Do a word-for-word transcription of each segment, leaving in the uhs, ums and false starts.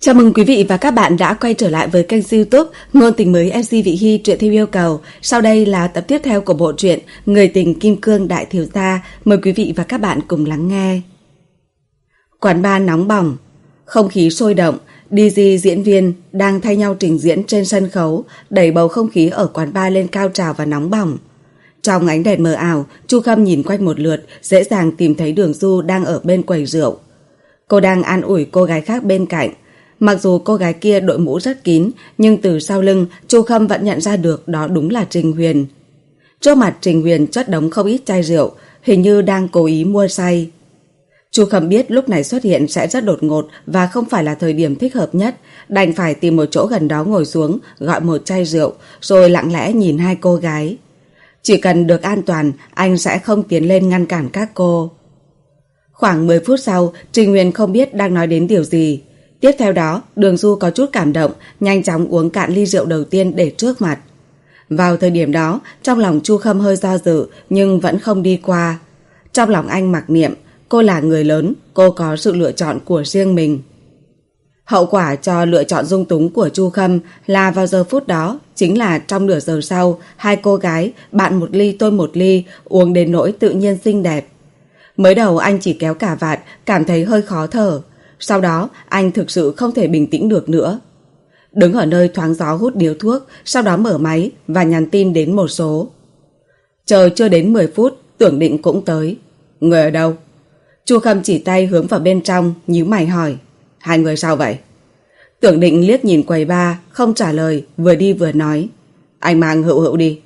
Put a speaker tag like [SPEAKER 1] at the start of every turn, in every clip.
[SPEAKER 1] Chào mừng quý vị và các bạn đã quay trở lại với kênh YouTube Ngôn tình mới em xê Vị Hy truyện theo yêu cầu. Sau đây là tập tiếp theo của bộ truyện Người tình kim cương đại thiếu gia. Mời quý vị và các bạn cùng lắng nghe. Quán bar nóng bỏng, không khí sôi động, đê gi diễn viên đang thay nhau trình diễn trên sân khấu, đẩy bầu không khí ở quán bar lên cao trào và nóng bỏng. Trong ánh đèn mờ ảo, Chu Khâm nhìn quanh một lượt, dễ dàng tìm thấy Đường Du đang ở bên quầy rượu. Cô đang an ủi cô gái khác bên cạnh. Mặc dù cô gái kia đội mũ rất kín, nhưng từ sau lưng, Chu Khâm vẫn nhận ra được đó đúng là Trình Huyền. Trước mặt Trình Huyền chất đống không ít chai rượu, hình như đang cố ý mua say. Chu Khâm biết lúc này xuất hiện sẽ rất đột ngột và không phải là thời điểm thích hợp nhất, đành phải tìm một chỗ gần đó ngồi xuống, gọi một chai rượu, rồi lặng lẽ nhìn hai cô gái. Chỉ cần được an toàn, anh sẽ không tiến lên ngăn cản các cô. Khoảng mười phút sau, Trình Huyền không biết đang nói đến điều gì. Tiếp theo đó, Đường Du có chút cảm động, nhanh chóng uống cạn ly rượu đầu tiên để trước mặt. Vào thời điểm đó, trong lòng Chu Khâm hơi do dự, nhưng vẫn không đi qua. Trong lòng anh mặc niệm, cô là người lớn, cô có sự lựa chọn của riêng mình. Hậu quả cho lựa chọn dung túng của Chu Khâm là vào giờ phút đó, chính là trong nửa giờ sau, hai cô gái, bạn một ly tôi một ly, uống đến nỗi tự nhiên xinh đẹp. Mới đầu anh chỉ kéo cà vạt, cảm thấy hơi khó thở. Sau đó, anh thực sự không thể bình tĩnh được nữa. Đứng ở nơi thoáng gió hút điếu thuốc, sau đó mở máy và nhắn tin đến một số. Chờ chưa đến mười phút, Tưởng Định cũng tới. Người ở đâu? Chu Khâm chỉ tay hướng vào bên trong, nhíu mày hỏi. Hai người sao vậy? Tưởng Định liếc nhìn quầy bar, không trả lời, vừa đi vừa nói. Anh mang Hữu Hữu đi.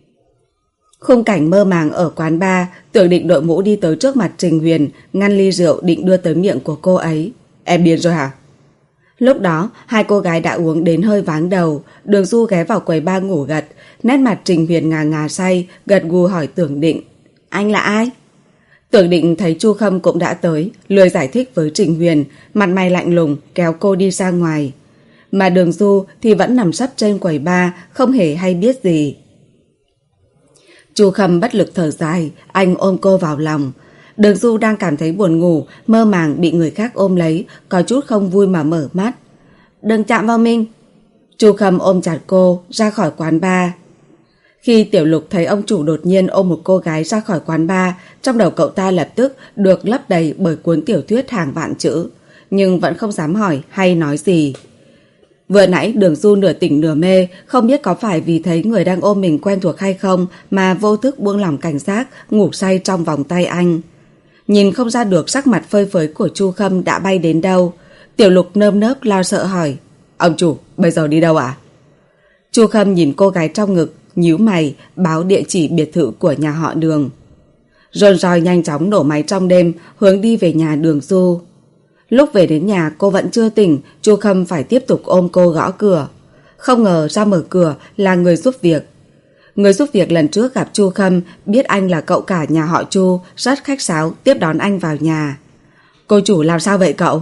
[SPEAKER 1] Khung cảnh mơ màng ở quán bar, Tưởng Định đội mũ đi tới trước mặt Trình Huyền, ngăn ly rượu định đưa tới miệng của cô ấy. Em điên rồi hả? Lúc đó, hai cô gái đã uống đến hơi váng đầu. Đường Du ghé vào quầy bar ngủ gật, nét mặt Trình Huyền ngà ngà say, gật gù hỏi Tưởng Định. Anh là ai? Tưởng Định thấy Chu Khâm cũng đã tới, lười giải thích với Trình Huyền, mặt mày lạnh lùng kéo cô đi ra ngoài. Mà Đường Du thì vẫn nằm sấp trên quầy bar, không hề hay biết gì. Chu Khâm bất lực thở dài, anh ôm cô vào lòng. Đường Du đang cảm thấy buồn ngủ, mơ màng bị người khác ôm lấy, có chút không vui mà mở mắt. Đừng chạm vào mình. Chu Khâm ôm chặt cô ra khỏi quán bar. Khi Tiểu Lục thấy ông chủ đột nhiên ôm một cô gái ra khỏi quán bar, trong đầu cậu ta lập tức được lấp đầy bởi cuốn tiểu thuyết hàng vạn chữ, nhưng vẫn không dám hỏi hay nói gì. Vừa nãy Đường Du nửa tỉnh nửa mê, không biết có phải vì thấy người đang ôm mình quen thuộc hay không mà vô thức buông lỏng cảnh giác, ngủ say trong vòng tay anh. Nhìn không ra được sắc mặt phơi phới của Chu Khâm đã bay đến đâu. Tiểu Lục nơm nớp lo sợ hỏi. Ông chủ, bây giờ đi đâu ạ? Chu Khâm nhìn cô gái trong ngực, nhíu mày, báo địa chỉ biệt thự của nhà họ Đường. Rôn roi nhanh chóng nổ máy trong đêm, hướng đi về nhà Đường Du. Lúc về đến nhà cô vẫn chưa tỉnh, Chu Khâm phải tiếp tục ôm cô gõ cửa. Không ngờ ra mở cửa là người giúp việc. Người giúp việc lần trước gặp Chu Khâm, biết anh là cậu cả nhà họ Chu, rất khách sáo tiếp đón anh vào nhà. Cô chủ làm sao vậy cậu?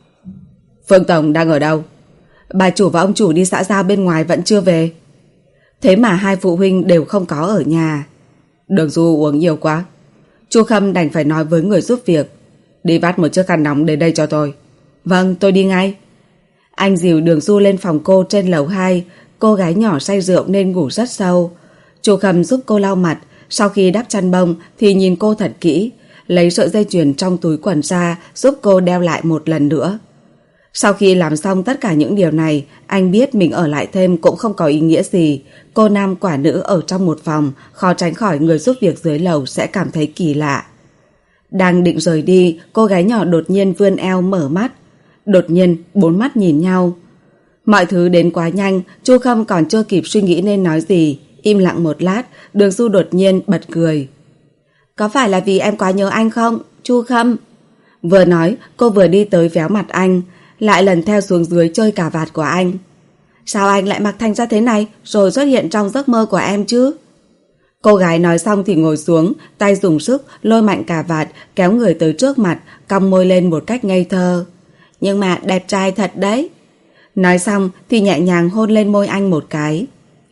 [SPEAKER 1] Phương Tổng đang ở đâu? Bà chủ và ông chủ đi xã giao bên ngoài vẫn chưa về. Thế mà hai phụ huynh đều không có ở nhà. Đường Du uống nhiều quá. Chu Khâm đành phải nói với người giúp việc. Đi vắt một chiếc khăn nóng đến đây cho tôi. Vâng, tôi đi ngay. Anh dìu Đường Du lên phòng cô trên lầu hai. Cô gái nhỏ say rượu nên ngủ rất sâu. Chu Khâm giúp cô lau mặt. Sau khi đắp chăn bông thì nhìn cô thật kỹ, lấy sợi dây chuyền trong túi quần ra giúp cô đeo lại một lần nữa. Sau khi làm xong tất cả những điều này, anh biết mình ở lại thêm cũng không có ý nghĩa gì. Cô nam quả nữ ở trong một phòng, khó tránh khỏi người giúp việc dưới lầu sẽ cảm thấy kỳ lạ. Đang định rời đi, cô gái nhỏ đột nhiên vươn eo mở mắt. Đột nhiên, bốn mắt nhìn nhau. Mọi thứ đến quá nhanh, Chu Khâm còn chưa kịp suy nghĩ nên nói gì. Im lặng một lát, Đường Du đột nhiên bật cười. Có phải là vì em quá nhớ anh không, Chu Khâm? Vừa nói, cô vừa đi tới véo mặt anh, lại lần theo xuống dưới chơi cà vạt của anh. Sao anh lại mặc thành ra thế này, rồi xuất hiện trong giấc mơ của em chứ? Cô gái nói xong thì ngồi xuống, tay dùng sức lôi mạnh cà vạt, kéo người tới trước mặt, cong môi lên một cách ngây thơ. Nhưng mà đẹp trai thật đấy. Nói xong thì nhẹ nhàng hôn lên môi anh một cái.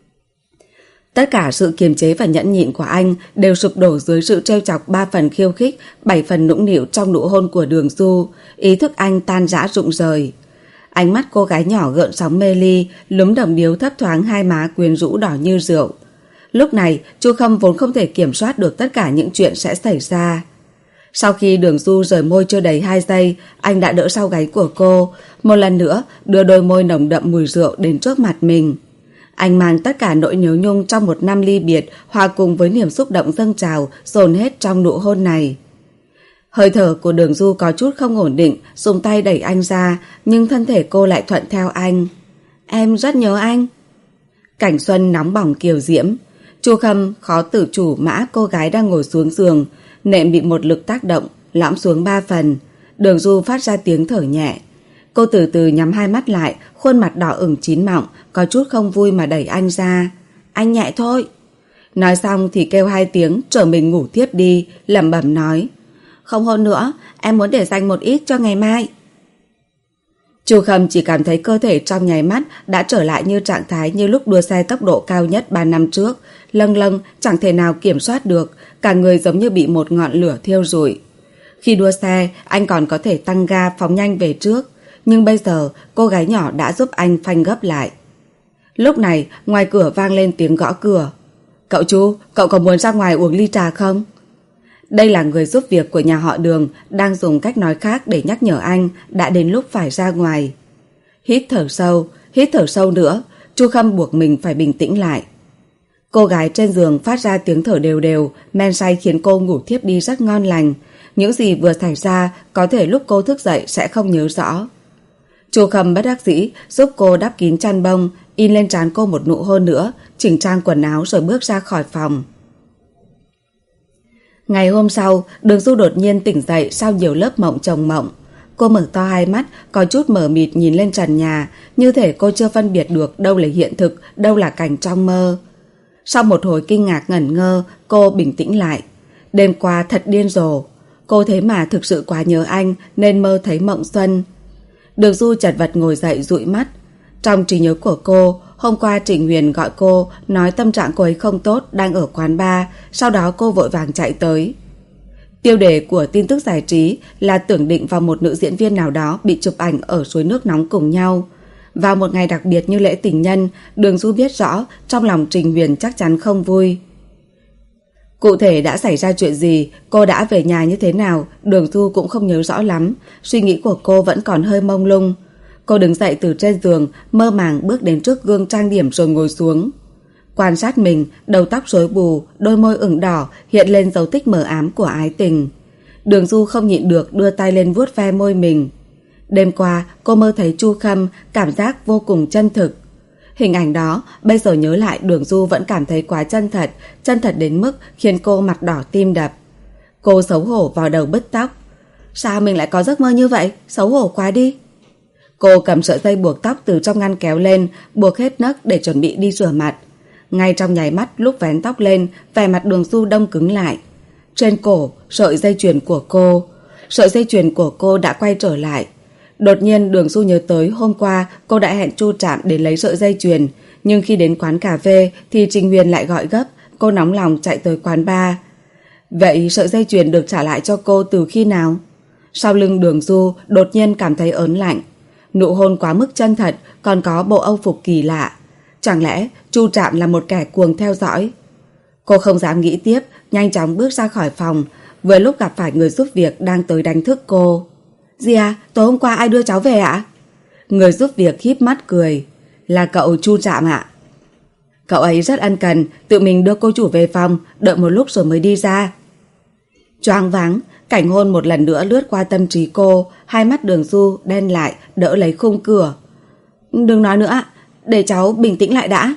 [SPEAKER 1] Tất cả sự kiềm chế và nhẫn nhịn của anh đều sụp đổ dưới sự trêu chọc ba phần khiêu khích, bảy phần nũng nịu trong nụ hôn của Đường Du. Ý thức anh tan rã rụng rời. Ánh mắt cô gái nhỏ gợn sóng mê ly, lúm đồng điếu thấp thoáng hai má quyến rũ đỏ như rượu. Lúc này, Chu Khâm vốn không thể kiểm soát được tất cả những chuyện sẽ xảy ra. Sau khi Đường Du rời môi chưa đầy hai giây, anh đã đỡ sau gáy của cô, một lần nữa đưa đôi môi nồng đậm mùi rượu đến trước mặt mình. Anh mang tất cả nỗi nhớ nhung trong một năm ly biệt, hòa cùng với niềm xúc động dâng trào, dồn hết trong nụ hôn này. Hơi thở của Đường Du có chút không ổn định, dùng tay đẩy anh ra, nhưng thân thể cô lại thuận theo anh. Em rất nhớ anh. Cảnh xuân nóng bỏng kiều diễm. Chu Khâm khó tự chủ mà áp cô gái đang ngồi xuống giường, nệm bị một lực tác động, lõm xuống ba phần. Đường Du phát ra tiếng thở nhẹ. Cô từ từ nhắm hai mắt lại, khuôn mặt đỏ ửng chín mọng, có chút không vui mà đẩy anh ra. Anh nhẹ thôi. Nói xong thì kêu hai tiếng, trở mình ngủ tiếp đi, lẩm bẩm nói. Không hôn nữa, em muốn để dành một ít cho ngày mai. Chu Khâm chỉ cảm thấy cơ thể trong nháy mắt đã trở lại như trạng thái như lúc đua xe tốc độ cao nhất ba năm trước, lâng lâng chẳng thể nào kiểm soát được, cả người giống như bị một ngọn lửa thiêu rụi. Khi đua xe, anh còn có thể tăng ga phóng nhanh về trước, nhưng bây giờ cô gái nhỏ đã giúp anh phanh gấp lại. Lúc này, ngoài cửa vang lên tiếng gõ cửa. Cậu Chu, cậu có muốn ra ngoài uống ly trà không? Đây là người giúp việc của nhà họ Đường, đang dùng cách nói khác để nhắc nhở anh đã đến lúc phải ra ngoài. Hít thở sâu, hít thở sâu nữa, Chu Khâm buộc mình phải bình tĩnh lại. Cô gái trên giường phát ra tiếng thở đều đều, men say khiến cô ngủ thiếp đi rất ngon lành. Những gì vừa xảy ra có thể lúc cô thức dậy sẽ không nhớ rõ. Chu Khâm bất đắc dĩ giúp cô đắp kín chăn bông, in lên trán cô một nụ hôn nữa, chỉnh trang quần áo rồi bước ra khỏi phòng. Ngày hôm sau, Đường Du đột nhiên tỉnh dậy sau nhiều lớp mộng chồng mộng. Cô mở to hai mắt, có chút mờ mịt nhìn lên trần nhà, như thể cô chưa phân biệt được đâu là hiện thực, đâu là cảnh trong mơ. Sau một hồi kinh ngạc ngẩn ngơ, cô bình tĩnh lại. Đêm qua thật điên rồ. Cô thế mà thực sự quá nhớ anh nên mơ thấy mộng xuân. Đường Du chật vật ngồi dậy dụi mắt. Trong trí nhớ của cô, hôm qua Trịnh Huyền gọi cô nói tâm trạng cô ấy không tốt, đang ở quán bar, sau đó cô vội vàng chạy tới. Tiêu đề của tin tức giải trí là tưởng định vào một nữ diễn viên nào đó bị chụp ảnh ở suối nước nóng cùng nhau. Vào một ngày đặc biệt như lễ tình nhân, Đường Du biết rõ trong lòng Trịnh Huyền chắc chắn không vui. Cụ thể đã xảy ra chuyện gì, cô đã về nhà như thế nào, Đường Du cũng không nhớ rõ lắm, suy nghĩ của cô vẫn còn hơi mông lung. Cô đứng dậy từ trên giường, mơ màng bước đến trước gương trang điểm rồi ngồi xuống. Quan sát mình, đầu tóc rối bù, đôi môi ửng đỏ, hiện lên dấu tích mờ ám của ái tình. Đường Du không nhịn được đưa tay lên vuốt ve môi mình. Đêm qua, cô mơ thấy Chu Khâm, cảm giác vô cùng chân thực. Hình ảnh đó, bây giờ nhớ lại Đường Du vẫn cảm thấy quá chân thật, chân thật đến mức khiến cô mặt đỏ tim đập. Cô xấu hổ vào đầu bứt tóc. Sao mình lại có giấc mơ như vậy? Xấu hổ quá đi. Cô cầm sợi dây buộc tóc từ trong ngăn kéo lên, buộc hết nấc để chuẩn bị đi rửa mặt. Ngay trong nháy mắt lúc vén tóc lên, vẻ mặt Đường Du đông cứng lại. Trên cổ, sợi dây chuyền của cô. Sợi dây chuyền của cô đã quay trở lại. Đột nhiên Đường Du nhớ tới hôm qua cô đã hẹn Chu Trạm để lấy sợi dây chuyền, nhưng khi đến quán cà phê thì Trình Huyền lại gọi gấp, cô nóng lòng chạy tới quán bar. Vậy sợi dây chuyền được trả lại cho cô từ khi nào? Sau lưng Đường Du đột nhiên cảm thấy ớn lạnh. Nụ hôn quá mức chân thật, còn có bộ âu phục kỳ lạ. Chẳng lẽ Chu Trạm là một kẻ cuồng theo dõi? Cô không dám nghĩ tiếp, nhanh chóng bước ra khỏi phòng, vừa lúc gặp phải người giúp việc đang tới đánh thức cô. Gì à, tối hôm qua ai đưa cháu về ạ? Người giúp việc híp mắt cười. Là cậu Chu Trạm ạ. Cậu ấy rất ân cần, tự mình đưa cô chủ về phòng, đợi một lúc rồi mới đi ra. Choáng váng, cảnh hôn một lần nữa lướt qua tâm trí cô, hai mắt Đường Du đen lại, đỡ lấy khung cửa. Đừng nói nữa ạ, để cháu bình tĩnh lại đã.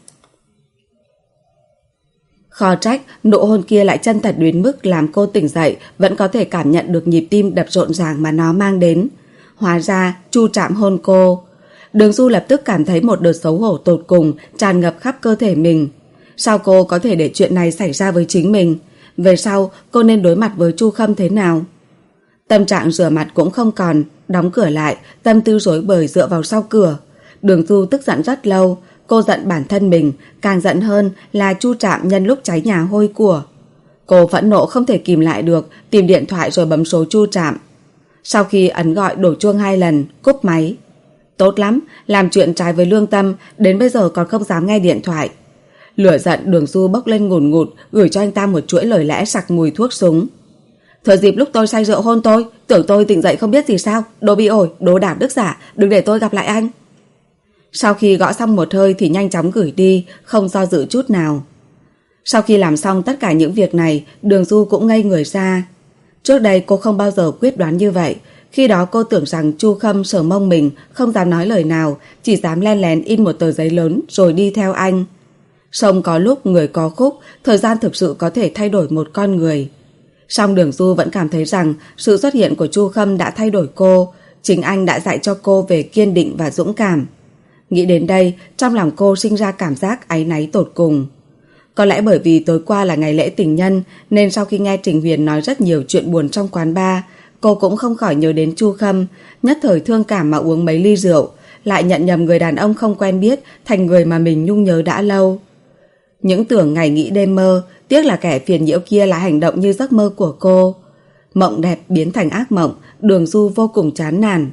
[SPEAKER 1] Khó trách nụ hôn kia lại chân thật đến mức làm cô tỉnh dậy vẫn có thể cảm nhận được nhịp tim đập rộn ràng mà nó mang đến. Hóa ra Chu Trạm hôn cô. Đường Du lập tức cảm thấy một đợt xấu hổ tột cùng tràn ngập khắp cơ thể mình. Sao cô có thể để chuyện này xảy ra với chính mình? Về sau cô nên đối mặt với Chu Khâm thế nào? Tâm trạng rửa mặt cũng không còn, đóng cửa lại, tâm tư rối bời dựa vào sau cửa. Đường Du tức giận rất lâu. Cô giận bản thân mình, càng giận hơn là Chu Trạm nhân lúc cháy nhà hôi của. Cô phẫn nộ không thể kìm lại được, tìm điện thoại rồi bấm số Chu Trạm. Sau khi ấn gọi đổ chuông hai lần, cúp máy. Tốt lắm, làm chuyện trái với lương tâm, đến bây giờ còn không dám nghe điện thoại. Lửa giận Đường Du bốc lên ngùn ngụt, gửi cho anh ta một chuỗi lời lẽ sặc mùi thuốc súng. Thừa dịp lúc tôi say rượu hôn tôi, tưởng tôi tỉnh dậy không biết gì sao, đồ bị ổi, đồ đạp đức giả, đừng để tôi gặp lại anh. Sau khi gõ xong một hơi thì nhanh chóng gửi đi, không do dự chút nào. Sau khi làm xong tất cả những việc này, Đường Du cũng ngây người ra. Trước đây cô không bao giờ quyết đoán như vậy. Khi đó cô tưởng rằng Chu Khâm sờ mông mình, không dám nói lời nào, chỉ dám len lén in một tờ giấy lớn rồi đi theo anh. Sông có lúc người có khúc, thời gian thực sự có thể thay đổi một con người. Song Đường Du vẫn cảm thấy rằng sự xuất hiện của Chu Khâm đã thay đổi cô. Chính anh đã dạy cho cô về kiên định và dũng cảm. Nghĩ đến đây, trong lòng cô sinh ra cảm giác áy náy tột cùng. Có lẽ bởi vì tối qua là ngày lễ tình nhân, nên sau khi nghe Trình Huyền nói rất nhiều chuyện buồn trong quán bar, cô cũng không khỏi nhớ đến Chu Khâm, nhất thời thương cảm mà uống mấy ly rượu, lại nhận nhầm người đàn ông không quen biết thành người mà mình nhung nhớ đã lâu. Những tưởng ngày nghĩ đêm mơ, tiếc là kẻ phiền nhiễu kia lại hành động như giấc mơ của cô. Mộng đẹp biến thành ác mộng, Đường Du vô cùng chán nản.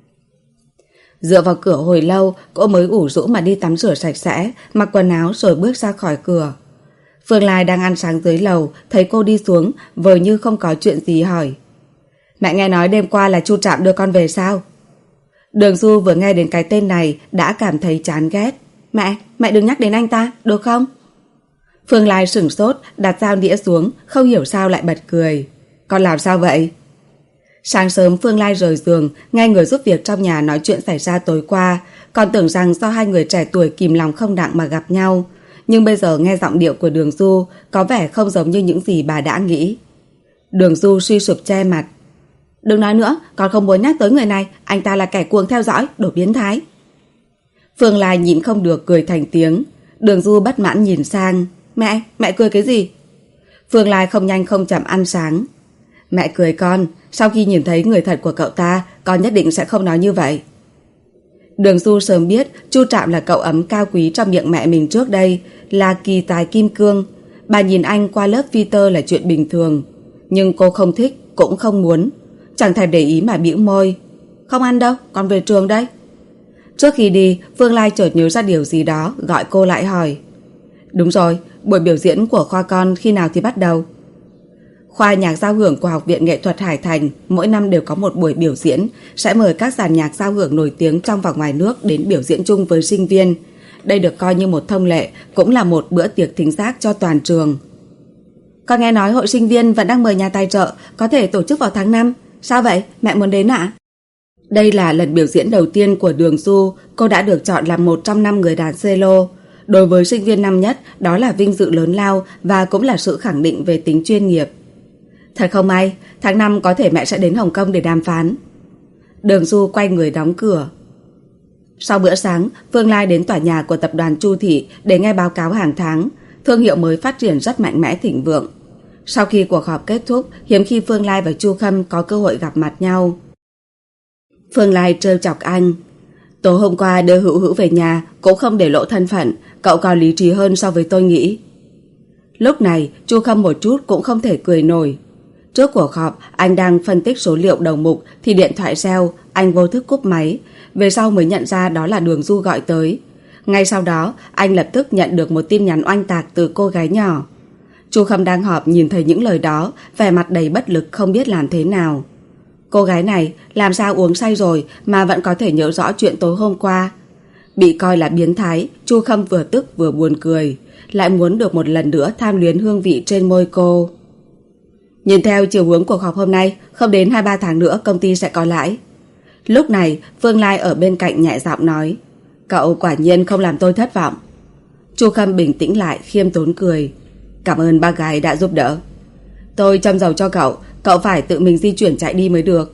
[SPEAKER 1] Dựa vào cửa hồi lâu, cô mới ủ rũ mà đi tắm rửa sạch sẽ, mặc quần áo rồi bước ra khỏi cửa. Phương Lai đang ăn sáng dưới lầu, thấy cô đi xuống, vờ như không có chuyện gì hỏi. Mẹ nghe nói đêm qua là Chu Trạm đưa con về sao? Đường Du vừa nghe đến cái tên này đã cảm thấy chán ghét. Mẹ, mẹ đừng nhắc đến anh ta, được không? Phương Lai sửng sốt, đặt dao đĩa xuống, không hiểu sao lại bật cười. Con làm sao vậy? Sáng sớm Phương Lai rời giường, nghe người giúp việc trong nhà nói chuyện xảy ra tối qua, còn tưởng rằng do hai người trẻ tuổi kìm lòng không đặng mà gặp nhau. Nhưng bây giờ nghe giọng điệu của Đường Du có vẻ không giống như những gì bà đã nghĩ. Đường Du suy sụp che mặt. Đừng nói nữa, con không muốn nhắc tới người này, anh ta là kẻ cuồng theo dõi, đồ biến thái. Phương Lai nhịn không được cười thành tiếng. Đường Du bất mãn nhìn sang. Mẹ, mẹ cười cái gì? Phương Lai không nhanh không chậm ăn sáng. Mẹ cười con, sau khi nhìn thấy người thật của cậu ta, con nhất định sẽ không nói như vậy. Đường Du sớm biết Chu Trạm là cậu ấm cao quý trong miệng mẹ mình trước đây, là kỳ tài kim cương. Bà nhìn anh qua lớp filter là chuyện bình thường. Nhưng cô không thích, cũng không muốn. Chẳng thèm để ý mà bĩu môi. Không ăn đâu, con về trường đây. Trước khi đi, Phương Lai chợt nhớ ra điều gì đó, gọi cô lại hỏi. Đúng rồi, buổi biểu diễn của khoa con khi nào thì bắt đầu? Khoa nhạc giao hưởng của Học viện Nghệ thuật Hải Thành mỗi năm đều có một buổi biểu diễn, sẽ mời các dàn nhạc giao hưởng nổi tiếng trong và ngoài nước đến biểu diễn chung với sinh viên. Đây được coi như một thông lệ, cũng là một bữa tiệc thính giác cho toàn trường. Con nghe nói hội sinh viên vẫn đang mời nhà tài trợ, có thể tổ chức vào tháng năm. Sao vậy? Mẹ muốn đến ạ? Đây là lần biểu diễn đầu tiên của Đường Du, cô đã được chọn làm một trong năm người đàn cello. Đối với sinh viên năm nhất, đó là vinh dự lớn lao và cũng là sự khẳng định về tính chuyên nghiệp. Thật không may, tháng năm có thể mẹ sẽ đến Hồng Kông để đàm phán. Đường Du quay người đóng cửa. Sau bữa sáng, Phương Lai đến tòa nhà của tập đoàn Chu Thị để nghe báo cáo hàng tháng. Thương hiệu mới phát triển rất mạnh mẽ thịnh vượng. Sau khi cuộc họp kết thúc, hiếm khi Phương Lai và Chu Khâm có cơ hội gặp mặt nhau. Phương Lai trêu chọc anh. Tối hôm qua đưa Hữu Hữu về nhà, cũng không để lộ thân phận, cậu còn lý trí hơn so với tôi nghĩ. Lúc này, Chu Khâm một chút cũng không thể cười nổi. Trước cuộc họp, anh đang phân tích số liệu đầu mục thì điện thoại reo, anh vô thức cúp máy. Về sau mới nhận ra đó là Đường Du gọi tới. Ngay sau đó, anh lập tức nhận được một tin nhắn oanh tạc từ cô gái nhỏ. Chu Khâm đang họp nhìn thấy những lời đó, vẻ mặt đầy bất lực không biết làm thế nào. Cô gái này làm sao uống say rồi mà vẫn có thể nhớ rõ chuyện tối hôm qua. Bị coi là biến thái, Chu Khâm vừa tức vừa buồn cười, lại muốn được một lần nữa tham luyến hương vị trên môi cô. Nhìn theo chiều hướng cuộc họp hôm nay, không đến hai ba tháng nữa công ty sẽ có lãi. Lúc này, Phương Lai ở bên cạnh nhẹ giọng nói. Cậu quả nhiên không làm tôi thất vọng. Chu Khâm bình tĩnh lại, khiêm tốn cười. Cảm ơn bác gái đã giúp đỡ. Tôi châm dầu cho cậu, cậu phải tự mình di chuyển chạy đi mới được.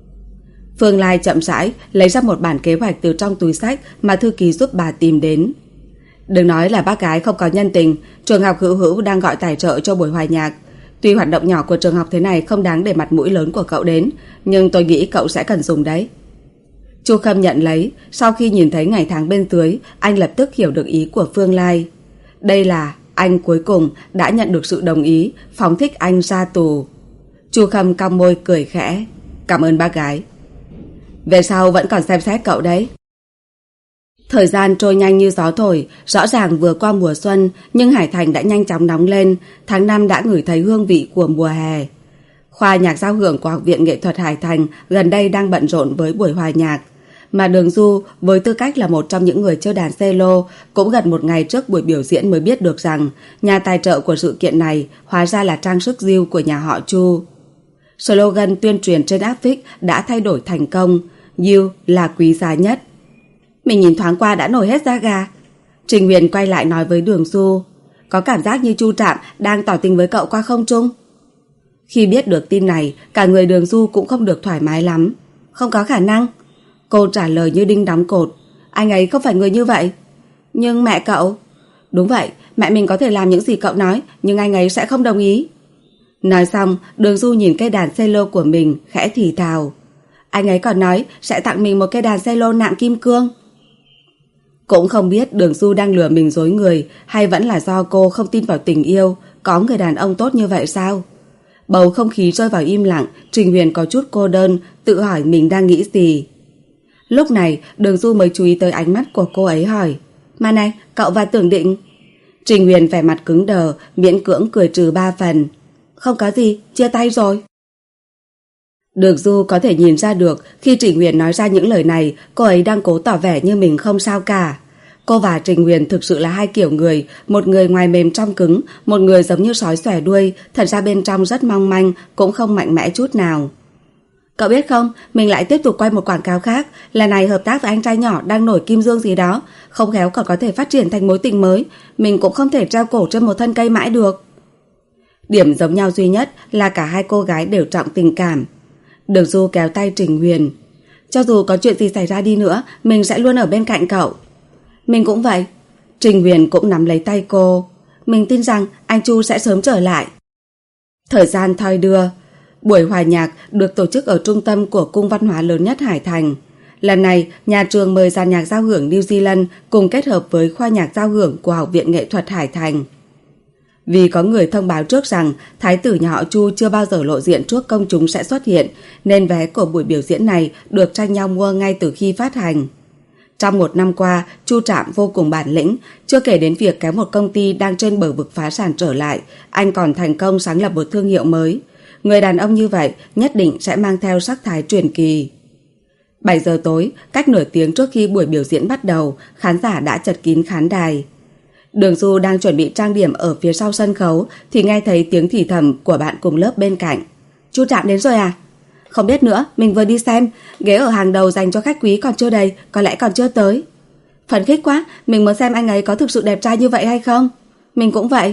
[SPEAKER 1] Phương Lai chậm rãi lấy ra một bản kế hoạch từ trong túi sách mà thư ký giúp bà tìm đến. Đừng nói là bác gái không có nhân tình, trường học Hữu Hữu đang gọi tài trợ cho buổi hòa nhạc. Tuy hoạt động nhỏ của trường học thế này không đáng để mặt mũi lớn của cậu đến, nhưng tôi nghĩ cậu sẽ cần dùng đấy. Chu Khâm nhận lấy, sau khi nhìn thấy ngày tháng bên dưới, anh lập tức hiểu được ý của Phương Lai. Đây là anh cuối cùng đã nhận được sự đồng ý phóng thích anh ra tù. Chu Khâm cong môi cười khẽ. Cảm ơn bác gái. Về sau vẫn còn xem xét cậu đấy. Thời gian trôi nhanh như gió thổi, rõ ràng vừa qua mùa xuân, nhưng Hải Thành đã nhanh chóng nóng lên, tháng năm đã ngửi thấy hương vị của mùa hè. Khoa nhạc giao hưởng của Học viện Nghệ thuật Hải Thành gần đây đang bận rộn với buổi hòa nhạc, mà Đường Du với tư cách là một trong những người chơi đàn cello cũng gần một ngày trước buổi biểu diễn mới biết được rằng nhà tài trợ của sự kiện này hóa ra là trang sức diêu của nhà họ Chu. Slogan tuyên truyền trên áp phích đã thay đổi thành công, diêu là quý giá nhất. Mình nhìn thoáng qua đã nổi hết da gà. Trình Huyền quay lại nói với Đường Du, có cảm giác như Chu Trạm đang tỏ tình với cậu qua không trung. Khi biết được tin này, cả người Đường Du cũng không được thoải mái lắm. Không có khả năng. Cô trả lời như đinh đóng cột, anh ấy không phải người như vậy. Nhưng mẹ cậu? Đúng vậy, mẹ mình có thể làm những gì cậu nói, nhưng anh ấy sẽ không đồng ý. Nói xong, Đường Du nhìn cây đàn cello của mình, khẽ thì thào. Anh ấy còn nói sẽ tặng mình một cây đàn cello nạm kim cương. Cũng không biết Đường Du đang lừa mình dối người, hay vẫn là do cô không tin vào tình yêu, có người đàn ông tốt như vậy sao? Bầu không khí rơi vào im lặng, Trình Huyền có chút cô đơn, tự hỏi mình đang nghĩ gì. Lúc này, Đường Du mới chú ý tới ánh mắt của cô ấy hỏi, mà này, cậu và Tưởng Định. Trình Huyền vẻ mặt cứng đờ, miễn cưỡng cười trừ ba phần. Không có gì, chia tay rồi. Đường Du có thể nhìn ra được khi Trình Huyền nói ra những lời này, cô ấy đang cố tỏ vẻ như mình không sao cả. Cô và Trình Huyền thực sự là hai kiểu người, một người ngoài mềm trong cứng, một người giống như sói xòe đuôi, thật ra bên trong rất mong manh, cũng không mạnh mẽ chút nào. Cậu biết không, mình lại tiếp tục quay một quảng cáo khác, lần này hợp tác với anh trai nhỏ đang nổi kim dương gì đó, không khéo còn có thể phát triển thành mối tình mới, mình cũng không thể treo cổ trên một thân cây mãi được. Điểm giống nhau duy nhất là cả hai cô gái đều trọng tình cảm. Đường Du kéo tay Trình Huyền. Cho dù có chuyện gì xảy ra đi nữa, mình sẽ luôn ở bên cạnh cậu. Mình cũng vậy. Trình Huyền cũng nắm lấy tay cô. Mình tin rằng anh Chu sẽ sớm trở lại. Thời gian thoi đưa. Buổi hòa nhạc được tổ chức ở trung tâm của cung văn hóa lớn nhất Hải Thành. Lần này, nhà trường mời dàn nhạc giao hưởng New Zealand cùng kết hợp với khoa nhạc giao hưởng của Học viện Nghệ thuật Hải Thành. Vì có người thông báo trước rằng thái tử nhà họ Chu chưa bao giờ lộ diện trước công chúng sẽ xuất hiện, nên vé của buổi biểu diễn này được tranh nhau mua ngay từ khi phát hành. Trong một năm qua, Chu Trạm vô cùng bản lĩnh, chưa kể đến việc kéo một công ty đang trên bờ vực phá sản trở lại, anh còn thành công sáng lập một thương hiệu mới. Người đàn ông như vậy nhất định sẽ mang theo sắc thái truyền kỳ. bảy giờ tối, cách nửa tiếng trước khi buổi biểu diễn bắt đầu, khán giả đã chật kín khán đài. Đường Du đang chuẩn bị trang điểm ở phía sau sân khấu thì nghe thấy tiếng thì thầm của bạn cùng lớp bên cạnh. Chu Trạm đến rồi à? Không biết nữa, mình vừa đi xem, ghế ở hàng đầu dành cho khách quý còn chưa đầy, có lẽ còn chưa tới. Phấn khích quá, mình muốn xem anh ấy có thực sự đẹp trai như vậy hay không. Mình cũng vậy.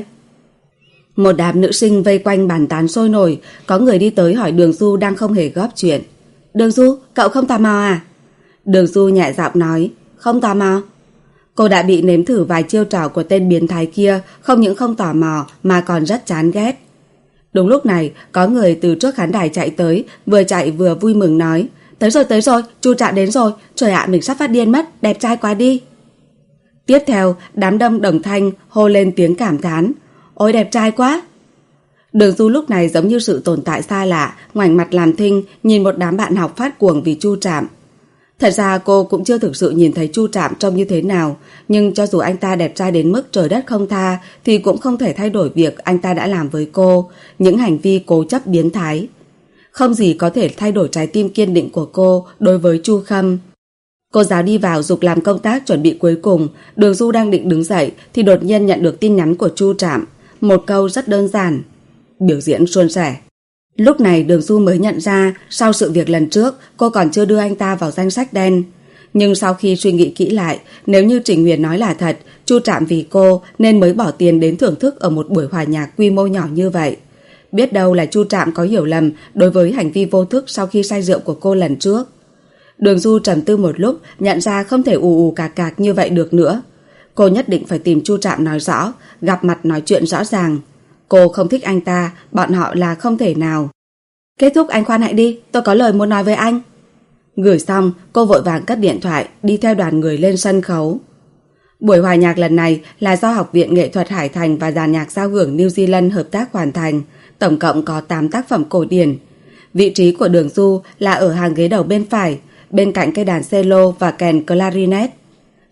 [SPEAKER 1] Một đám nữ sinh vây quanh bàn tán sôi nổi, có người đi tới hỏi Đường Du đang không hề góp chuyện. Đường Du, cậu không tò mò à? Đường Du nhẹ giọng nói, không tò mò. Cô đã bị nếm thử vài chiêu trò của tên biến thái kia, không những không tò mò mà còn rất chán ghét. Đúng lúc này, có người từ trước khán đài chạy tới, vừa chạy vừa vui mừng nói, tới rồi tới rồi, Chu Trạm đến rồi, trời ạ, mình sắp phát điên mất, đẹp trai quá đi. Tiếp theo, đám đông đồng thanh hô lên tiếng cảm thán, ôi đẹp trai quá. Đường Du lúc này giống như sự tồn tại xa lạ, ngoảnh mặt làm thinh, nhìn một đám bạn học phát cuồng vì Chu Trạm. Thật ra cô cũng chưa thực sự nhìn thấy Chu Trạm trông như thế nào, nhưng cho dù anh ta đẹp trai đến mức trời đất không tha thì cũng không thể thay đổi việc anh ta đã làm với cô, những hành vi cố chấp biến thái. Không gì có thể thay đổi trái tim kiên định của cô đối với Chu Khâm. Cô giáo đi vào giục làm công tác chuẩn bị cuối cùng, Đường Du đang định đứng dậy thì đột nhiên nhận được tin nhắn của Chu Trạm, một câu rất đơn giản: biểu diễn suôn sẻ. Lúc này Đường Du mới nhận ra sau sự việc lần trước cô còn chưa đưa anh ta vào danh sách đen. Nhưng sau khi suy nghĩ kỹ lại, nếu như Trình Huyền nói là thật, Chu Trạm vì cô nên mới bỏ tiền đến thưởng thức ở một buổi hòa nhạc quy mô nhỏ như vậy. Biết đâu là Chu Trạm có hiểu lầm đối với hành vi vô thức sau khi say rượu của cô lần trước. Đường Du trầm tư một lúc, nhận ra không thể ù ù cạc cạc như vậy được nữa. Cô nhất định phải tìm Chu Trạm nói rõ, gặp mặt nói chuyện rõ ràng. Cô không thích anh ta, bọn họ là không thể nào. Kết thúc anh khoan hãy đi, tôi có lời muốn nói với anh. Gửi xong, cô vội vàng cất điện thoại, đi theo đoàn người lên sân khấu. Buổi hòa nhạc lần này là do Học viện Nghệ thuật Hải Thành và dàn nhạc giao hưởng New Zealand hợp tác hoàn thành, tổng cộng có tám tác phẩm cổ điển. Vị trí của Đường Du là ở hàng ghế đầu bên phải, bên cạnh cây đàn cello và kèn clarinet.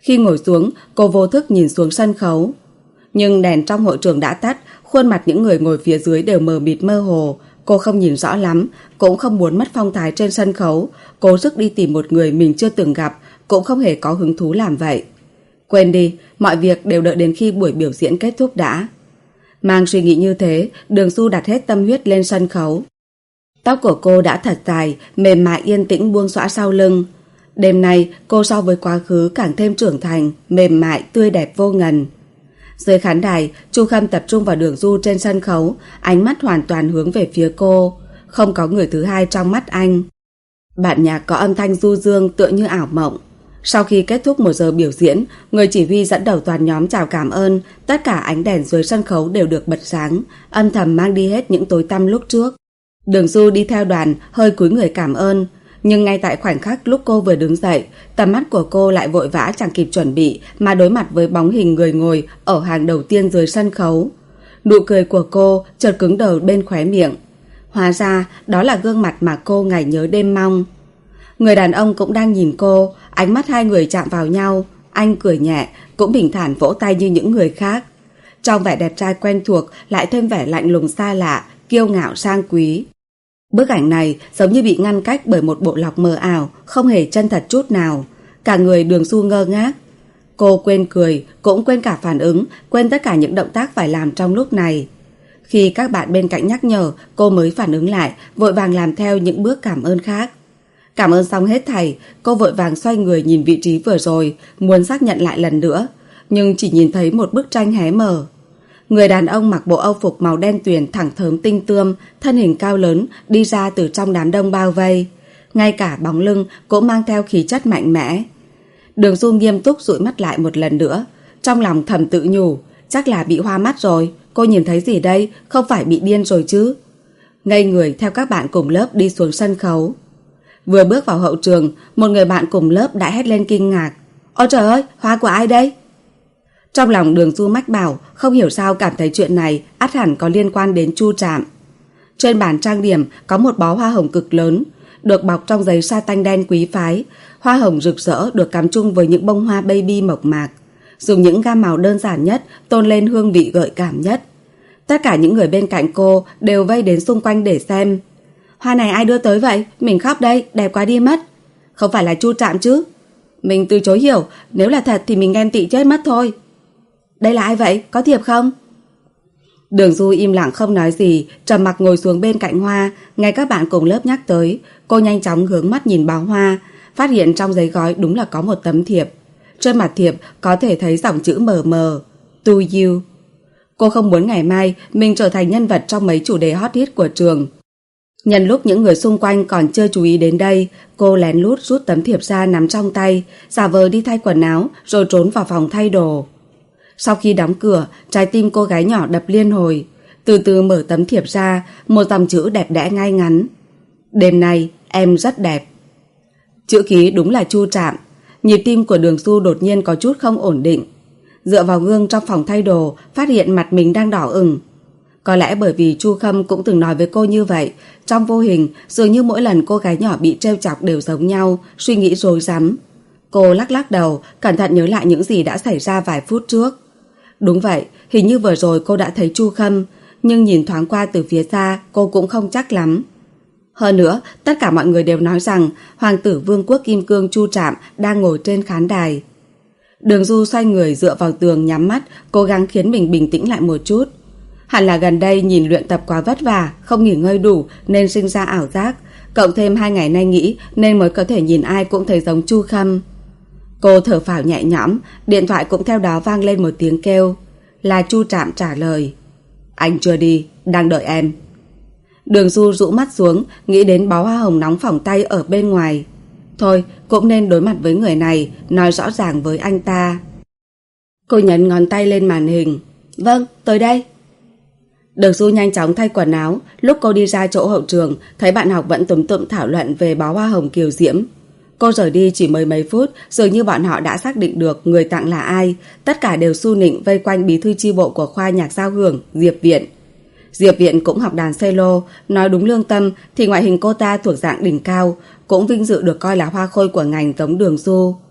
[SPEAKER 1] Khi ngồi xuống, cô vô thức nhìn xuống sân khấu. Nhưng đèn trong hội trường đã tắt, khuôn mặt những người ngồi phía dưới đều mờ mịt mơ hồ. Cô không nhìn rõ lắm, cũng không muốn mất phong thái trên sân khấu. Cố sức đi tìm một người mình chưa từng gặp, cũng không hề có hứng thú làm vậy. Quên đi, mọi việc đều đợi đến khi buổi biểu diễn kết thúc đã. Mang suy nghĩ như thế, Đường Du đặt hết tâm huyết lên sân khấu. Tóc của cô đã thật dài, mềm mại yên tĩnh buông xõa sau lưng. Đêm nay, cô so với quá khứ càng thêm trưởng thành, mềm mại, tươi đẹp vô ngần. Dưới khán đài, Chu Khâm tập trung vào Đường Du trên sân khấu, ánh mắt hoàn toàn hướng về phía cô. Không có người thứ hai trong mắt anh. Bản nhạc có âm thanh du dương tựa như ảo mộng. Sau khi kết thúc một giờ biểu diễn, người chỉ huy dẫn đầu toàn nhóm chào cảm ơn. Tất cả ánh đèn dưới sân khấu đều được bật sáng, âm thầm mang đi hết những tối tăm lúc trước. Đường Du đi theo đoàn, hơi cúi người cảm ơn. Nhưng ngay tại khoảnh khắc lúc cô vừa đứng dậy, tầm mắt của cô lại vội vã chẳng kịp chuẩn bị mà đối mặt với bóng hình người ngồi ở hàng đầu tiên dưới sân khấu. Nụ cười của cô chợt cứng đờ bên khóe miệng. Hóa ra đó là gương mặt mà cô ngày nhớ đêm mong. Người đàn ông cũng đang nhìn cô, ánh mắt hai người chạm vào nhau. Anh cười nhẹ, cũng bình thản vỗ tay như những người khác. Trong vẻ đẹp trai quen thuộc lại thêm vẻ lạnh lùng xa lạ, kiêu ngạo sang quý. Bức ảnh này giống như bị ngăn cách bởi một bộ lọc mờ ảo, không hề chân thật chút nào. Cả người Đường Du ngơ ngác. Cô quên cười, cũng quên cả phản ứng, quên tất cả những động tác phải làm trong lúc này. Khi các bạn bên cạnh nhắc nhở, cô mới phản ứng lại, vội vàng làm theo những bước cảm ơn khác. Cảm ơn xong hết thảy, cô vội vàng xoay người nhìn vị trí vừa rồi, muốn xác nhận lại lần nữa, nhưng chỉ nhìn thấy một bức tranh hé mở. Người đàn ông mặc bộ âu phục màu đen tuyền thẳng thớm tinh tươm, thân hình cao lớn, đi ra từ trong đám đông bao vây. Ngay cả bóng lưng cũng mang theo khí chất mạnh mẽ. Đường Du nghiêm túc dụi mắt lại một lần nữa, trong lòng thầm tự nhủ, chắc là bị hoa mắt rồi. Cô nhìn thấy gì đây, không phải bị điên rồi chứ? Ngây người theo các bạn cùng lớp đi xuống sân khấu. Vừa bước vào hậu trường, một người bạn cùng lớp đã hét lên kinh ngạc. Ôi trời ơi, hoa của ai đây? Trong lòng Đường Du mách bảo, không hiểu sao cảm thấy chuyện này ắt hẳn có liên quan đến Chu Trạm. Trên bàn trang điểm có một bó hoa hồng cực lớn, được bọc trong giấy sa tanh đen quý phái. Hoa hồng rực rỡ được cắm chung với những bông hoa baby mộc mạc, dùng những gam màu đơn giản nhất tôn lên hương vị gợi cảm nhất. Tất cả những người bên cạnh cô đều vây đến xung quanh để xem. Hoa này ai đưa tới vậy? Mình khóc đây, đẹp quá đi mất. Không phải là Chu Trạm chứ? Mình từ chối hiểu, nếu là thật thì mình ghen tị chết mất thôi. Đây là ai vậy? Có thiệp không? Đường Du im lặng không nói gì, trầm mặc ngồi xuống bên cạnh hoa. Nghe các bạn cùng lớp nhắc tới, cô nhanh chóng hướng mắt nhìn bó hoa, phát hiện trong giấy gói đúng là có một tấm thiệp. Trên mặt thiệp có thể thấy dòng chữ mờ mờ, To you. Cô không muốn ngày mai mình trở thành nhân vật trong mấy chủ đề hot hit của trường. Nhân lúc những người xung quanh còn chưa chú ý đến đây, cô lén lút rút tấm thiệp ra nắm trong tay, giả vờ đi thay quần áo rồi trốn vào phòng thay đồ. Sau khi đóng cửa, trái tim cô gái nhỏ đập liên hồi. Từ từ mở tấm thiệp ra, một dòng chữ đẹp đẽ ngay ngắn. Đêm nay em rất đẹp. Chữ ký đúng là Chu Trạm. Nhịp tim của Đường Du đột nhiên có chút không ổn định. Dựa vào gương trong phòng thay đồ, phát hiện mặt mình đang đỏ ửng. Có lẽ bởi vì Chu Khâm cũng từng nói với cô như vậy, trong vô hình dường như mỗi lần cô gái nhỏ bị trêu chọc đều giống nhau, suy nghĩ rối rắm. Cô lắc lắc đầu, cẩn thận nhớ lại những gì đã xảy ra vài phút trước. Đúng vậy, hình như vừa rồi cô đã thấy Chu Khâm, nhưng nhìn thoáng qua từ phía xa cô cũng không chắc lắm. Hơn nữa, tất cả mọi người đều nói rằng hoàng tử vương quốc Kim Cương Chu Trạm đang ngồi trên khán đài. Đường Du xoay người dựa vào tường nhắm mắt, cố gắng khiến mình bình tĩnh lại một chút. Hẳn là gần đây nhìn luyện tập quá vất vả, không nghỉ ngơi đủ nên sinh ra ảo giác, cộng thêm hai ngày nay nghỉ nên mới có thể nhìn ai cũng thấy giống Chu Khâm. Cô thở phào nhẹ nhõm, điện thoại cũng theo đó vang lên một tiếng kêu. Là Chu Trạm trả lời. Anh chưa đi, đang đợi em. Đường Du rũ mắt xuống, nghĩ đến bó hoa hồng nóng phỏng tay ở bên ngoài. Thôi, cũng nên đối mặt với người này, nói rõ ràng với anh ta. Cô nhấn ngón tay lên màn hình. Vâng, tới đây. Đường Du nhanh chóng thay quần áo. Lúc cô đi ra chỗ hậu trường, thấy bạn học vẫn túm tụm thảo luận về bó hoa hồng kiều diễm. Cô rời đi chỉ mới mấy phút, dường như bọn họ đã xác định được người tặng là ai. Tất cả đều su nịnh vây quanh bí thư chi bộ của khoa nhạc giao hưởng, Diệp Viện. Diệp Viện cũng học đàn cello, nói đúng lương tâm thì ngoại hình cô ta thuộc dạng đỉnh cao, cũng vinh dự được coi là hoa khôi của ngành giống Đường Du.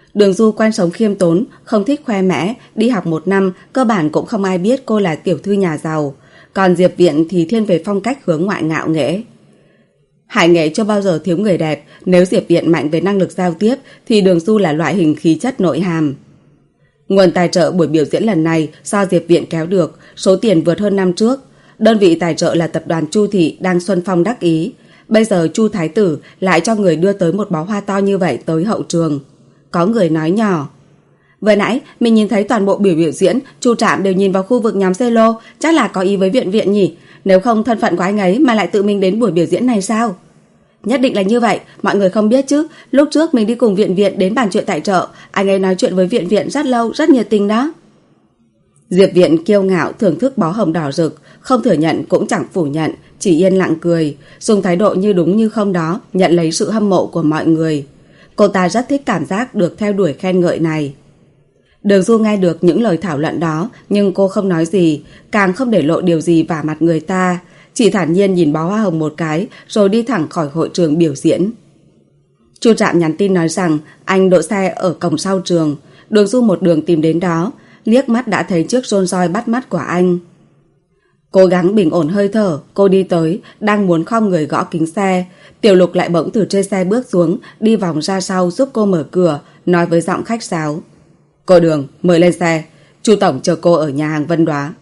[SPEAKER 1] Đường Du quen sống khiêm tốn, không thích khoe mẽ, đi học một năm, cơ bản cũng không ai biết cô là tiểu thư nhà giàu. Còn Diệp Viện thì thiên về phong cách hướng ngoại ngạo nghễ. Hải nghệ chưa bao giờ thiếu người đẹp, nếu Diệp Viện mạnh về năng lực giao tiếp thì Đường Du là loại hình khí chất nội hàm. Nguồn tài trợ buổi biểu diễn lần này do Diệp Viện kéo được, số tiền vượt hơn năm trước. Đơn vị tài trợ là tập đoàn Chu Thị đang xuân phong đắc ý. Bây giờ Chu Thái Tử lại cho người đưa tới một bó hoa to như vậy tới hậu trường. Có người nói nhỏ: vừa nãy mình nhìn thấy toàn bộ buổi biểu diễn, Chu Trạm đều nhìn vào khu vực nhóm xe lô, chắc là có ý với Viện Viện nhỉ, nếu không thân phận của anh ấy mà lại tự mình đến buổi biểu diễn này sao? Nhất định là như vậy, mọi người không biết chứ, lúc trước mình đi cùng Viện Viện đến bàn chuyện tài trợ, anh ấy nói chuyện với Viện Viện rất lâu, rất nhiệt tình đó. Diệp Viện kiêu ngạo thưởng thức bó hồng đỏ rực, không thừa nhận cũng chẳng phủ nhận, chỉ yên lặng cười, dùng thái độ như đúng như không đó nhận lấy sự hâm mộ của mọi người. Cô ta rất thích cảm giác được theo đuổi khen ngợi này. Đường Du nghe được những lời thảo luận đó, nhưng cô không nói gì, càng không để lộ điều gì vào mặt người ta, chỉ thản nhiên nhìn bó hoa hồng một cái rồi đi thẳng khỏi hội trường biểu diễn. Chu Trạm nhắn tin nói rằng anh đỗ xe ở cổng sau trường. Đường Du một đường tìm đến đó, liếc mắt đã thấy chiếc Rolls Royce bắt mắt của anh. Cố gắng bình ổn hơi thở, cô đi tới, đang muốn khom người gõ kính xe, Tiểu Lục lại bỗng từ trên xe bước xuống, đi vòng ra sau giúp cô mở cửa, nói với giọng khách sáo: cô Đường, mời lên xe, Chu tổng chờ cô ở nhà hàng Vân Đoá.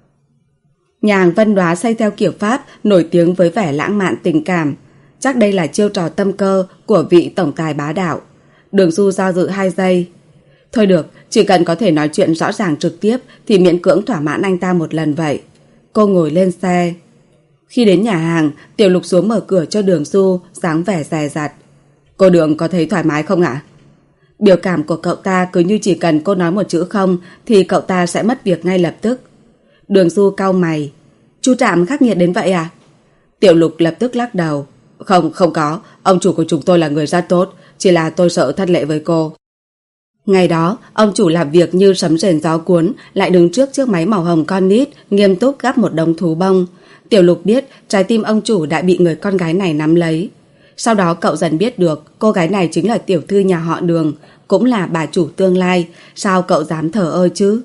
[SPEAKER 1] Nhà hàng Vân Đoá xây theo kiểu Pháp, nổi tiếng với vẻ lãng mạn tình cảm. Chắc đây là chiêu trò tâm cơ của vị tổng tài bá đạo. Đường Du do dự hai giây. Thôi được, chỉ cần có thể nói chuyện rõ ràng trực tiếp thì miễn cưỡng thỏa mãn anh ta một lần vậy. Cô ngồi lên xe. Khi đến nhà hàng, Tiểu Lục xuống mở cửa cho Đường Du, dáng vẻ dè dặt. Cô Đường có thấy thoải mái không ạ? Biểu cảm của cậu ta cứ như chỉ cần cô nói một chữ không thì cậu ta sẽ mất việc ngay lập tức. Đường Du cau mày. Chu Trạm khắc nghiệt đến vậy à? Tiểu Lục lập tức lắc đầu. Không, không có, ông chủ của chúng tôi là người rất tốt, chỉ là tôi sợ thất lễ với cô. Ngày đó, ông chủ làm việc như sấm rền gió cuốn, lại đứng trước chiếc máy màu hồng con nít, nghiêm túc gắp một đống thú bông. Tiểu Lục biết trái tim ông chủ đã bị người con gái này nắm lấy. Sau đó cậu dần biết được cô gái này chính là tiểu thư nhà họ Đường, cũng là bà chủ tương lai. Sao cậu dám thờ ơ chứ?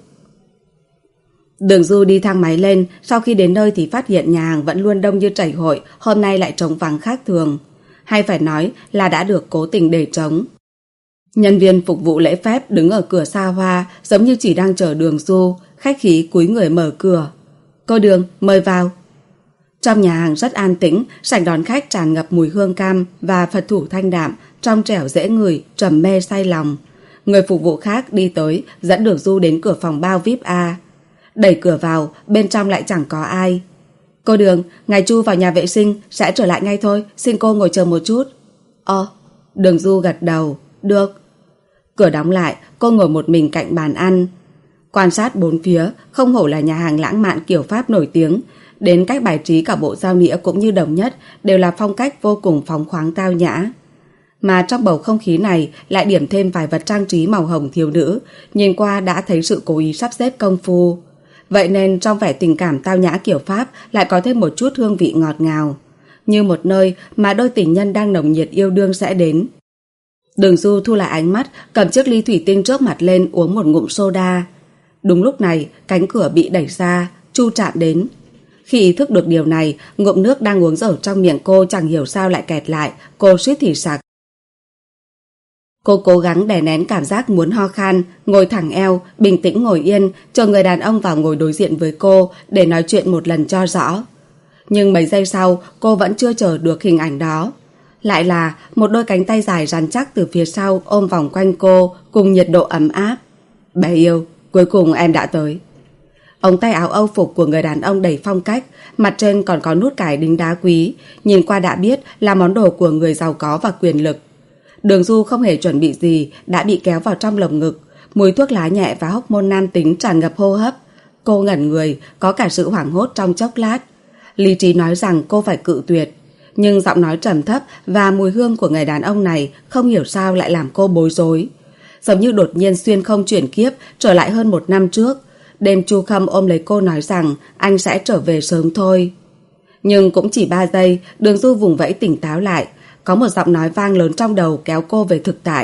[SPEAKER 1] Đường Du đi thang máy lên, sau khi đến nơi thì phát hiện nhà hàng vẫn luôn đông như chảy hội, hôm nay lại trống vắng khác thường. Hay phải nói là đã được cố tình để trống. Nhân viên phục vụ lễ phép đứng ở cửa xa hoa, giống như chỉ đang chờ Đường Du, khách khí cúi người mở cửa. Cô Đường, mời vào. Trong nhà hàng rất an tĩnh, sảnh đón khách tràn ngập mùi hương cam và Phật thủ thanh đạm, trong trẻo dễ ngửi, trầm mê say lòng. Người phục vụ khác đi tới, dẫn Đường Du đến cửa phòng bao vi ai pi A. Đẩy cửa vào, bên trong lại chẳng có ai. Cô Đường, ngài Chu vào nhà vệ sinh, sẽ trở lại ngay thôi, xin cô ngồi chờ một chút. Ồ, Đường Du gật đầu. Được. Cửa đóng lại, cô ngồi một mình cạnh bàn ăn. Quan sát bốn phía, không hổ là nhà hàng lãng mạn kiểu Pháp nổi tiếng. Đến cách bài trí cả bộ giao nĩa cũng như đồng nhất đều là phong cách vô cùng phóng khoáng tao nhã. Mà trong bầu không khí này lại điểm thêm vài vật trang trí màu hồng thiếu nữ, nhìn qua đã thấy sự cố ý sắp xếp công phu. Vậy nên trong vẻ tình cảm tao nhã kiểu Pháp lại có thêm một chút hương vị ngọt ngào, như một nơi mà đôi tình nhân đang nồng nhiệt yêu đương sẽ đến. Đường Du thu lại ánh mắt, cầm chiếc ly thủy tinh trước mặt lên uống một ngụm soda. Đúng lúc này, cánh cửa bị đẩy ra, Chu Trạm đến. Khi ý thức được điều này, ngụm nước đang uống dở trong miệng cô chẳng hiểu sao lại kẹt lại, cô suýt thì sặc. Cô cố gắng đè nén cảm giác muốn ho khan, ngồi thẳng eo, bình tĩnh ngồi yên, chờ người đàn ông vào ngồi đối diện với cô để nói chuyện một lần cho rõ. Nhưng mấy giây sau, cô vẫn chưa chờ được hình ảnh đó. Lại là một đôi cánh tay dài rắn chắc từ phía sau ôm vòng quanh cô cùng nhiệt độ ấm áp. Bé yêu, cuối cùng em đã tới. Ống tay áo âu phục của người đàn ông đầy phong cách, mặt trên còn có nút cài đính đá quý, nhìn qua đã biết là món đồ của người giàu có và quyền lực. Đường Du không hề chuẩn bị gì đã bị kéo vào trong lồng ngực, mùi thuốc lá nhẹ và hóc môn nam tính tràn ngập hô hấp. Cô ngẩn người, có cả sự hoảng hốt trong chốc lát. Lý trí nói rằng cô phải cự tuyệt, nhưng giọng nói trầm thấp và mùi hương của người đàn ông này không hiểu sao lại làm cô bối rối. Giống như đột nhiên xuyên không chuyển kiếp trở lại hơn một năm trước. Đêm Chu Khâm ôm lấy cô nói rằng anh sẽ trở về sớm thôi. Nhưng cũng chỉ ba giây, Đường Du vùng vẫy tỉnh táo lại. Có một giọng nói vang lớn trong đầu kéo cô về thực tại.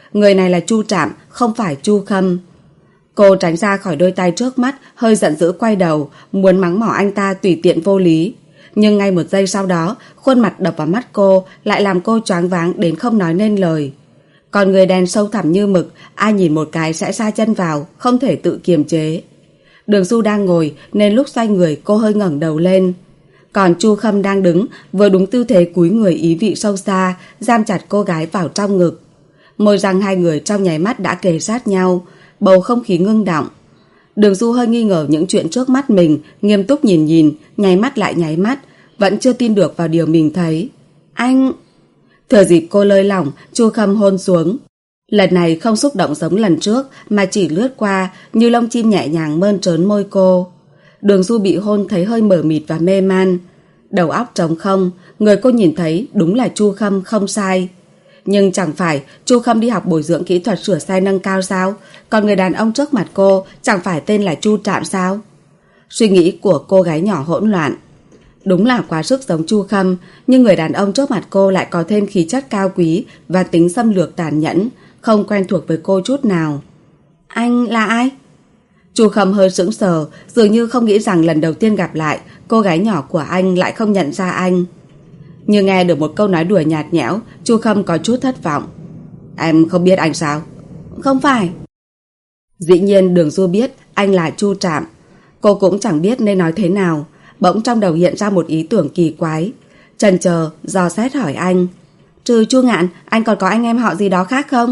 [SPEAKER 1] Người này là Chu Trạm, không phải Chu Khâm. Cô tránh ra khỏi đôi tay trước mắt, hơi giận dữ quay đầu, muốn mắng mỏ anh ta tùy tiện vô lý. Nhưng ngay một giây sau đó, khuôn mặt đập vào mắt cô lại làm cô choáng váng đến không nói nên lời. Còn người đen sâu thẳm như mực, ai nhìn một cái sẽ sa chân vào, không thể tự kiềm chế. Đường Du đang ngồi nên lúc xoay người cô hơi ngẩng đầu lên. Còn Chu Khâm đang đứng, vừa đúng tư thế cúi người ý vị sâu xa, giam chặt cô gái vào trong ngực. Môi răng hai người trong nháy mắt đã kề sát nhau, bầu không khí ngưng đọng. Đường Du hơi nghi ngờ những chuyện trước mắt mình, nghiêm túc nhìn nhìn, nháy mắt lại nháy mắt, vẫn chưa tin được vào điều mình thấy. Anh... Thừa dịp cô lơi lỏng, Chu Khâm hôn xuống. Lần này không xúc động giống lần trước, mà chỉ lướt qua, như lông chim nhẹ nhàng mơn trớn môi cô. Đường Du bị hôn thấy hơi mờ mịt và mê man. Đầu óc trống không, người cô nhìn thấy đúng là Chu Khâm không sai. Nhưng chẳng phải Chu Khâm đi học bồi dưỡng kỹ thuật sửa xe nâng cao sao? Còn người đàn ông trước mặt cô chẳng phải tên là Chu Trạm sao? Suy nghĩ của cô gái nhỏ hỗn loạn. Đúng là quá sức giống Chu Khâm, nhưng người đàn ông trước mặt cô lại có thêm khí chất cao quý và tính xâm lược tàn nhẫn, không quen thuộc với cô chút nào. Anh là ai? Chu Khâm hơi sững sờ, dường như không nghĩ rằng lần đầu tiên gặp lại, cô gái nhỏ của anh lại không nhận ra anh. Như nghe được một câu nói đùa nhạt nhẽo, Chu Khâm có chút thất vọng. Em không biết anh sao? Không phải. Dĩ nhiên Đường Du biết anh là Chu Trạm. Cô cũng chẳng biết nên nói thế nào. Bỗng trong đầu hiện ra một ý tưởng kỳ quái. Chần chờ dò xét hỏi anh, trừ Chu Ngạn, anh còn có anh em họ gì đó khác không?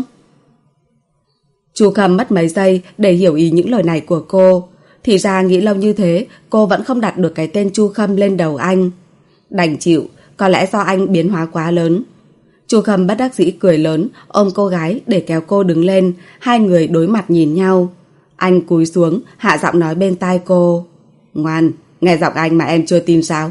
[SPEAKER 1] Chu Khâm mất mấy giây để hiểu ý những lời này của cô. Thì ra nghĩ lâu như thế, cô vẫn không đặt được cái tên Chu Khâm lên đầu anh. Đành chịu, có lẽ do anh biến hóa quá lớn. Chu Khâm bất đắc dĩ cười lớn, ôm cô gái để kéo cô đứng lên. Hai người đối mặt nhìn nhau. Anh cúi xuống, hạ giọng nói bên tai cô, ngoan, nghe giọng anh mà em chưa tin sao?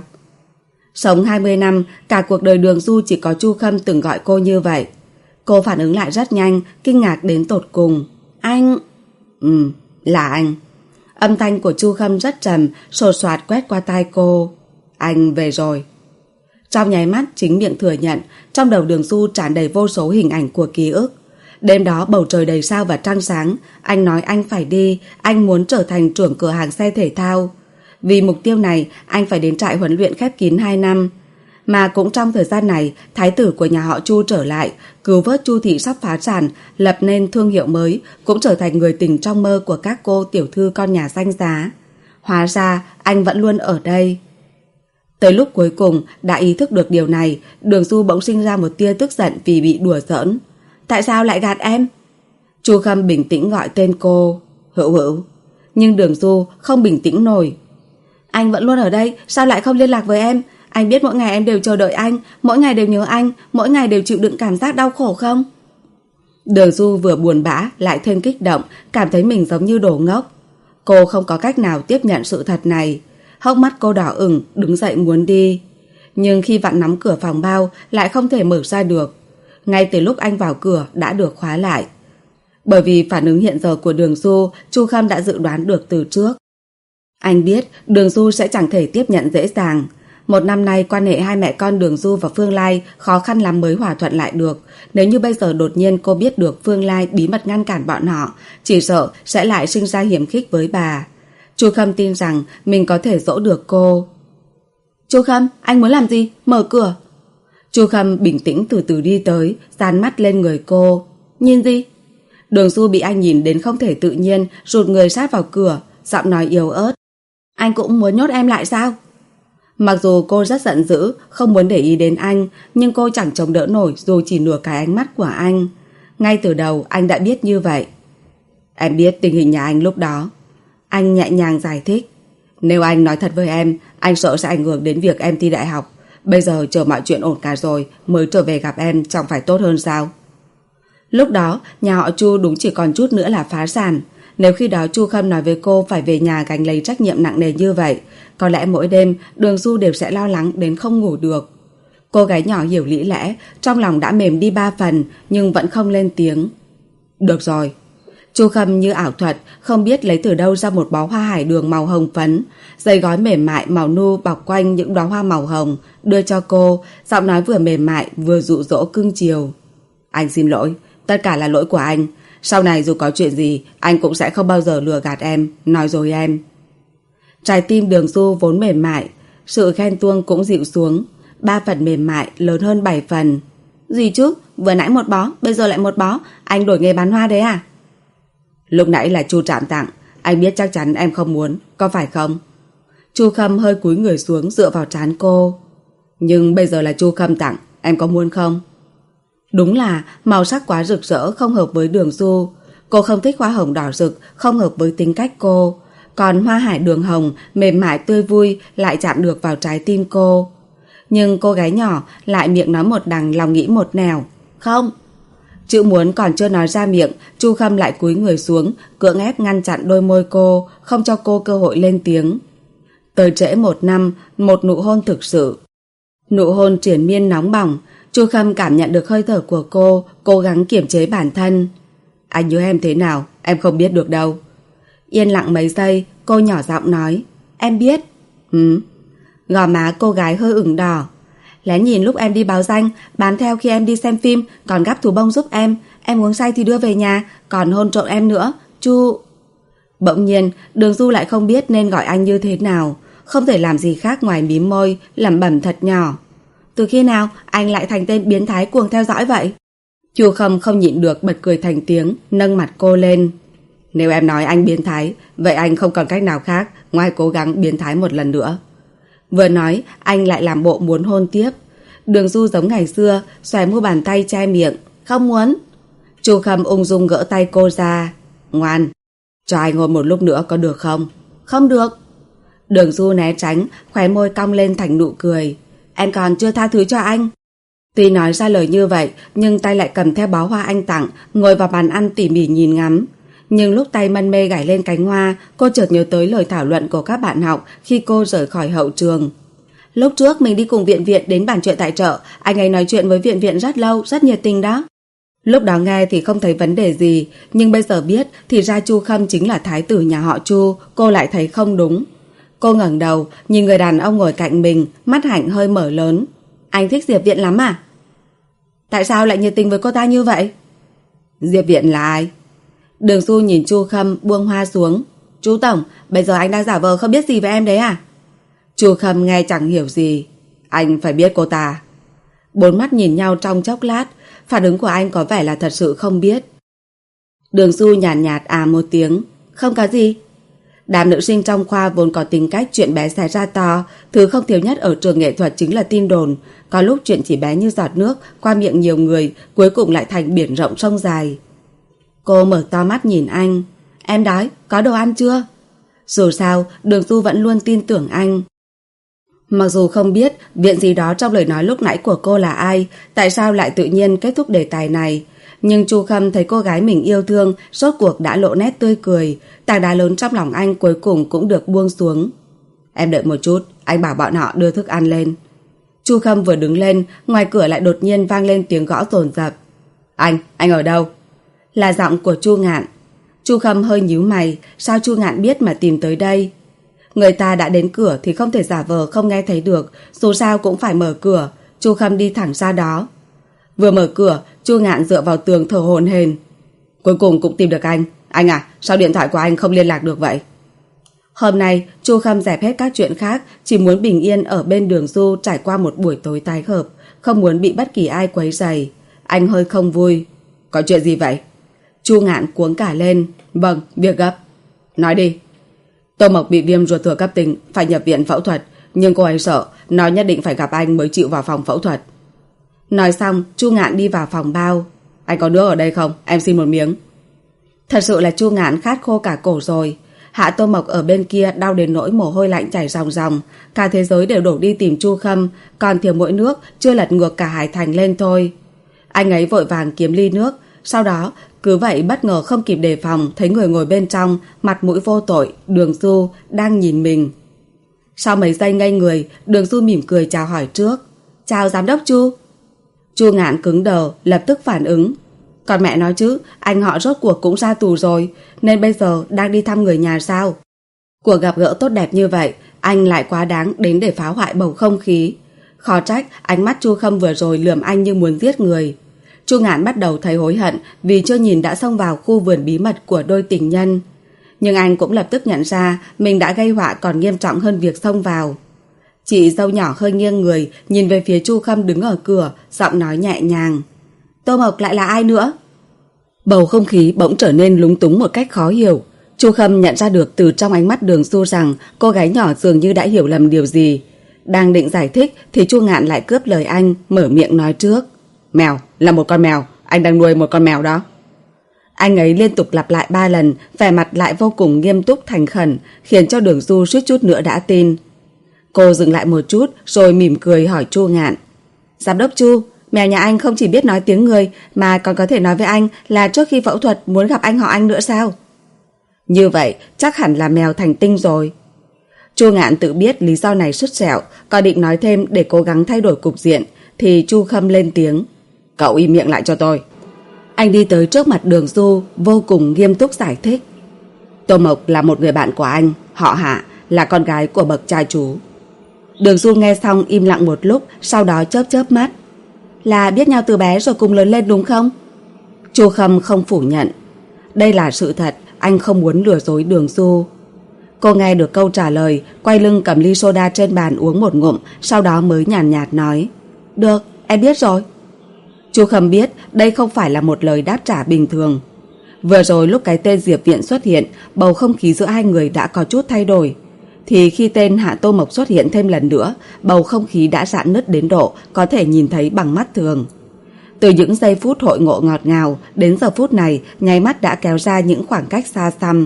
[SPEAKER 1] Sống hai mươi năm, cả cuộc đời Đường Du chỉ có Chu Khâm từng gọi cô như vậy. Cô phản ứng lại rất nhanh, kinh ngạc đến tột cùng. Anh... Ừ, là anh. Âm thanh của Chu Khâm rất trầm, sột soạt quét qua tai cô. Anh về rồi. Trong nháy mắt chính miệng thừa nhận, trong đầu Đường Du tràn đầy vô số hình ảnh của ký ức. Đêm đó bầu trời đầy sao và trăng sáng, anh nói anh phải đi, anh muốn trở thành trưởng cửa hàng xe thể thao. Vì mục tiêu này, anh phải đến trại huấn luyện khép kín hai năm. Mà cũng trong thời gian này, thái tử của nhà họ Chu trở lại, cứu vớt Chu thị sắp phá sản, lập nên thương hiệu mới, cũng trở thành người tình trong mơ của các cô tiểu thư con nhà danh giá. Hóa ra, anh vẫn luôn ở đây. Tới lúc cuối cùng, đã ý thức được điều này, Đường Du bỗng sinh ra một tia tức giận vì bị đùa giỡn. Tại sao lại gạt em? Chu Khâm bình tĩnh gọi tên cô, Hữu Hữu. Nhưng Đường Du không bình tĩnh nổi. Anh vẫn luôn ở đây, sao lại không liên lạc với em? Anh biết mỗi ngày em đều chờ đợi anh, mỗi ngày đều nhớ anh, mỗi ngày đều chịu đựng cảm giác đau khổ không? Đường Du vừa buồn bã lại thêm kích động, cảm thấy mình giống như đồ ngốc. Cô không có cách nào tiếp nhận sự thật này. Hốc mắt cô đỏ ửng, đứng dậy muốn đi. Nhưng khi vặn nắm cửa phòng bao lại không thể mở ra được. Ngay từ lúc anh vào cửa đã được khóa lại. Bởi vì phản ứng hiện giờ của Đường Du, Chu Khâm đã dự đoán được từ trước. Anh biết Đường Du sẽ chẳng thể tiếp nhận dễ dàng. Một năm nay quan hệ hai mẹ con Đường Du và Phương Lai khó khăn lắm mới hòa thuận lại được. Nếu như bây giờ đột nhiên cô biết được Phương Lai bí mật ngăn cản bọn họ, chỉ sợ sẽ lại sinh ra hiểm khích với bà. Chu Khâm tin rằng mình có thể dỗ được cô. Chu Khâm, anh muốn làm gì? Mở cửa. Chu Khâm bình tĩnh từ từ đi tới, dán mắt lên người cô. Nhìn gì? Đường Du bị anh nhìn đến không thể tự nhiên, rụt người sát vào cửa, giọng nói yếu ớt. Anh cũng muốn nhốt em lại sao? Mặc dù cô rất giận dữ, không muốn để ý đến anh, nhưng cô chẳng chống đỡ nổi dù chỉ nửa cái ánh mắt của anh. Ngay từ đầu anh đã biết như vậy. Em biết tình hình nhà anh lúc đó. Anh nhẹ nhàng giải thích. Nếu anh nói thật với em, anh sợ sẽ ảnh hưởng đến việc em thi đại học. Bây giờ chờ mọi chuyện ổn cả rồi mới trở về gặp em, chẳng phải tốt hơn sao? Lúc đó nhà họ Chu đúng chỉ còn chút nữa là phá sản. Nếu khi đó Chu Khâm nói với cô phải về nhà gánh lấy trách nhiệm nặng nề như vậy, có lẽ mỗi đêm Đường Du đều sẽ lo lắng đến không ngủ được. Cô gái nhỏ hiểu lý lẽ, trong lòng đã mềm đi ba phần nhưng vẫn không lên tiếng. Được rồi. Chu Khâm như ảo thuật, không biết lấy từ đâu ra một bó hoa hải đường màu hồng phấn, giấy gói mềm mại màu nu bọc quanh những đóa hoa màu hồng, đưa cho cô, giọng nói vừa mềm mại vừa dụ dỗ cưng chiều. Anh xin lỗi, Tất cả là lỗi của anh. Sau này dù có chuyện gì, anh cũng sẽ không bao giờ lừa gạt em, nói dối em. Trái tim Đường Du vốn mềm mại, sự ghen tuông cũng dịu xuống. Ba phần mềm mại lớn hơn bảy phần. Gì chứ, vừa nãy một bó, bây giờ lại một bó. Anh đổi nghề bán hoa đấy à? Lúc nãy là Chu Trạm tặng. Anh biết chắc chắn em không muốn, có phải không? Chu Khâm hơi cúi người xuống dựa vào trán cô. Nhưng bây giờ là Chu Khâm tặng, em có muốn không? Đúng là màu sắc quá rực rỡ không hợp với Đường Du. Cô không thích hoa hồng đỏ rực, không hợp với tính cách cô. Còn hoa hải đường hồng mềm mại tươi vui lại chạm được vào trái tim cô. Nhưng cô gái nhỏ lại miệng nói một đằng lòng nghĩ một nẻo. Không. Chữ muốn còn chưa nói ra miệng, Chu Khâm lại cúi người xuống, cưỡng ép ngăn chặn đôi môi cô, không cho cô cơ hội lên tiếng. Tới trễ một năm, một nụ hôn thực sự. Nụ hôn triền miên nóng bỏng. Chu Khâm cảm nhận được hơi thở của cô, cố gắng kiềm chế bản thân. Anh nhớ em thế nào, em không biết được đâu. Yên lặng mấy giây, cô nhỏ giọng nói. Em biết. Ừ. Gò má cô gái hơi ửng đỏ. Lén nhìn lúc em đi báo danh, bám theo khi em đi xem phim, còn gắp thú bông giúp em. Em uống say thì đưa về nhà, còn hôn trộm em nữa. Chu... Bỗng nhiên, Đường Du lại không biết nên gọi anh như thế nào. Không thể làm gì khác ngoài mím môi, lẩm bẩm thật nhỏ. Từ khi nào anh lại thành tên biến thái cuồng theo dõi vậy? Chu Khâm không nhịn được bật cười thành tiếng, nâng mặt cô lên. Nếu em nói anh biến thái, vậy anh không còn cách nào khác ngoài cố gắng biến thái một lần nữa. Vừa nói, anh lại làm bộ muốn hôn tiếp. Đường Du giống ngày xưa, xòe mu bàn tay che miệng. Không muốn. Chu Khâm ung dung gỡ tay cô ra. Ngoan, cho anh hôn một lúc nữa có được không? Không được. Đường Du né tránh, khóe môi cong lên thành nụ cười. Em còn chưa tha thứ cho anh. Tuy nói ra lời như vậy, nhưng tay lại cầm theo bó hoa anh tặng, ngồi vào bàn ăn tỉ mỉ nhìn ngắm. Nhưng lúc tay mân mê gảy lên cánh hoa, cô chợt nhớ tới lời thảo luận của các bạn học khi cô rời khỏi hậu trường. Lúc trước mình đi cùng Viện Viện đến bàn chuyện tại chợ, anh ấy nói chuyện với Viện Viện rất lâu, rất nhiệt tình đó. Lúc đó nghe thì không thấy vấn đề gì, nhưng bây giờ biết thì ra Chu Khâm chính là thái tử nhà họ Chu, cô lại thấy không đúng. Cô ngẩng đầu, nhìn người đàn ông ngồi cạnh mình, mắt hạnh hơi mở lớn. Anh thích Diệp Viện lắm à? Tại sao lại nhiệt tình với cô ta như vậy? Diệp Viện là ai? Đường Du nhìn Chu Khâm buông hoa xuống. Chú Tổng, bây giờ anh đang giả vờ không biết gì về em đấy à? Chu Khâm nghe chẳng hiểu gì. Anh phải biết cô ta. Bốn mắt nhìn nhau trong chốc lát, phản ứng của anh có vẻ là thật sự không biết. Đường Du nhàn nhạt, nhạt à một tiếng. Không có gì. Đám nữ sinh trong khoa vốn có tính cách chuyện bé xé ra to, thứ không thiếu nhất ở trường nghệ thuật chính là tin đồn. Có lúc chuyện chỉ bé như giọt nước qua miệng nhiều người, cuối cùng lại thành biển rộng sông dài. Cô mở to mắt nhìn anh. Em đói, có đồ ăn chưa? Dù sao, Đường Du vẫn luôn tin tưởng anh. Mặc dù không biết viện gì đó trong lời nói lúc nãy của cô là ai, tại sao lại tự nhiên kết thúc đề tài này, nhưng Chu Khâm thấy cô gái mình yêu thương rốt cuộc đã lộ nét tươi cười, tảng đá lớn trong lòng anh cuối cùng cũng được buông xuống. Em đợi một chút, anh bảo bọn họ đưa thức ăn lên. Chu Khâm vừa đứng lên, ngoài cửa lại đột nhiên vang lên tiếng gõ dồn dập. Anh, anh ở đâu? Là giọng của Chu Ngạn. Chu Khâm hơi nhíu mày, sao Chu Ngạn biết mà tìm tới đây? Người ta đã đến cửa thì không thể giả vờ không nghe thấy được, dù sao cũng phải mở cửa. Chu Khâm đi thẳng ra đó. Vừa mở cửa, Chu Ngạn dựa vào tường thở hổn hển. Cuối cùng cũng tìm được anh. Anh à, sao điện thoại của anh không liên lạc được vậy? Hôm nay, Chu Khâm dẹp hết các chuyện khác, chỉ muốn bình yên ở bên Đường Du trải qua một buổi tối tái hợp, không muốn bị bất kỳ ai quấy rầy. Anh hơi không vui. Có chuyện gì vậy? Chu Ngạn cuống cả lên. Vâng, việc gấp. Nói đi. Tô Mộc bị viêm ruột thừa cấp tính, phải nhập viện phẫu thuật, nhưng cô ấy sợ, nói nhất định phải gặp anh mới chịu vào phòng phẫu thuật. Nói xong, Chu Ngạn đi vào phòng bao. Anh có nước ở đây không? Em xin một miếng. Thật sự là Chu Ngạn khát khô cả cổ rồi. Hạ Tô Mộc ở bên kia đau đến nỗi mồ hôi lạnh chảy ròng ròng, cả thế giới đều đổ đi tìm Chu Khâm, còn thiếu mỗi nước chưa lật ngược cả Hải Thành lên thôi. Anh ấy vội vàng kiếm ly nước, sau đó cứ vậy bất ngờ không kịp đề phòng thấy người ngồi bên trong, mặt mũi vô tội, Đường Du đang nhìn mình. Sau mấy giây ngây người, Đường Du mỉm cười chào hỏi trước. Chào giám đốc Chu. Chu Ngạn cứng đờ, lập tức phản ứng. Còn mẹ nói chứ, anh họ rốt cuộc cũng ra tù rồi, nên bây giờ đang đi thăm người nhà sao? Cuộc gặp gỡ tốt đẹp như vậy, anh lại quá đáng đến để phá hoại bầu không khí. Khó trách ánh mắt Chu Khâm vừa rồi lườm anh như muốn giết người. Chu Ngạn bắt đầu thấy hối hận vì chưa nhìn đã xông vào khu vườn bí mật của đôi tình nhân. Nhưng anh cũng lập tức nhận ra mình đã gây họa còn nghiêm trọng hơn việc xông vào. Chị dâu nhỏ hơi nghiêng người, nhìn về phía Chu Khâm đứng ở cửa, giọng nói nhẹ nhàng. Tô Mộc lại là ai nữa? Bầu không khí bỗng trở nên lúng túng một cách khó hiểu. Chu Khâm nhận ra được từ trong ánh mắt Đường Du rằng cô gái nhỏ dường như đã hiểu lầm điều gì. Đang định giải thích thì Chu Ngạn lại cướp lời anh, mở miệng nói trước. Mèo, là một con mèo, anh đang nuôi một con mèo đó. Anh ấy liên tục lặp lại ba lần, vẻ mặt lại vô cùng nghiêm túc thành khẩn, khiến cho Đường Du suýt chút nữa đã tin. Cô dừng lại một chút rồi mỉm cười hỏi Chu Ngạn. Giám đốc Chu, mèo nhà anh không chỉ biết nói tiếng người mà còn có thể nói với anh là trước khi phẫu thuật muốn gặp anh họ Anh nữa sao? Như vậy chắc hẳn là mèo thành tinh rồi. Chu Ngạn tự biết lý do này sứt sẹo, có định nói thêm để cố gắng thay đổi cục diện thì Chu Khâm lên tiếng. Cậu im miệng lại cho tôi. Anh đi tới trước mặt Đường Du, vô cùng nghiêm túc giải thích. Tô Mộc là một người bạn của anh, họ Hạ, là con gái của bậc cha chú. Đường Du nghe xong im lặng một lúc, sau đó chớp chớp mắt. Là biết nhau từ bé rồi cùng lớn lên đúng không? Chu Khâm không phủ nhận. Đây là sự thật, anh không muốn lừa dối Đường Du. Cô nghe được câu trả lời, quay lưng cầm ly soda trên bàn uống một ngụm, sau đó mới nhàn nhạt, nhạt nói. Được, em biết rồi. Chu Khâm biết đây không phải là một lời đáp trả bình thường. Vừa rồi lúc cái tên Diệp Viện xuất hiện, bầu không khí giữa hai người đã có chút thay đổi. Thì khi tên Hạ Tô Mộc xuất hiện thêm lần nữa, bầu không khí đã rạn nứt đến độ có thể nhìn thấy bằng mắt thường. Từ những giây phút hội ngộ ngọt ngào đến giờ phút này, nháy mắt đã kéo ra những khoảng cách xa xăm.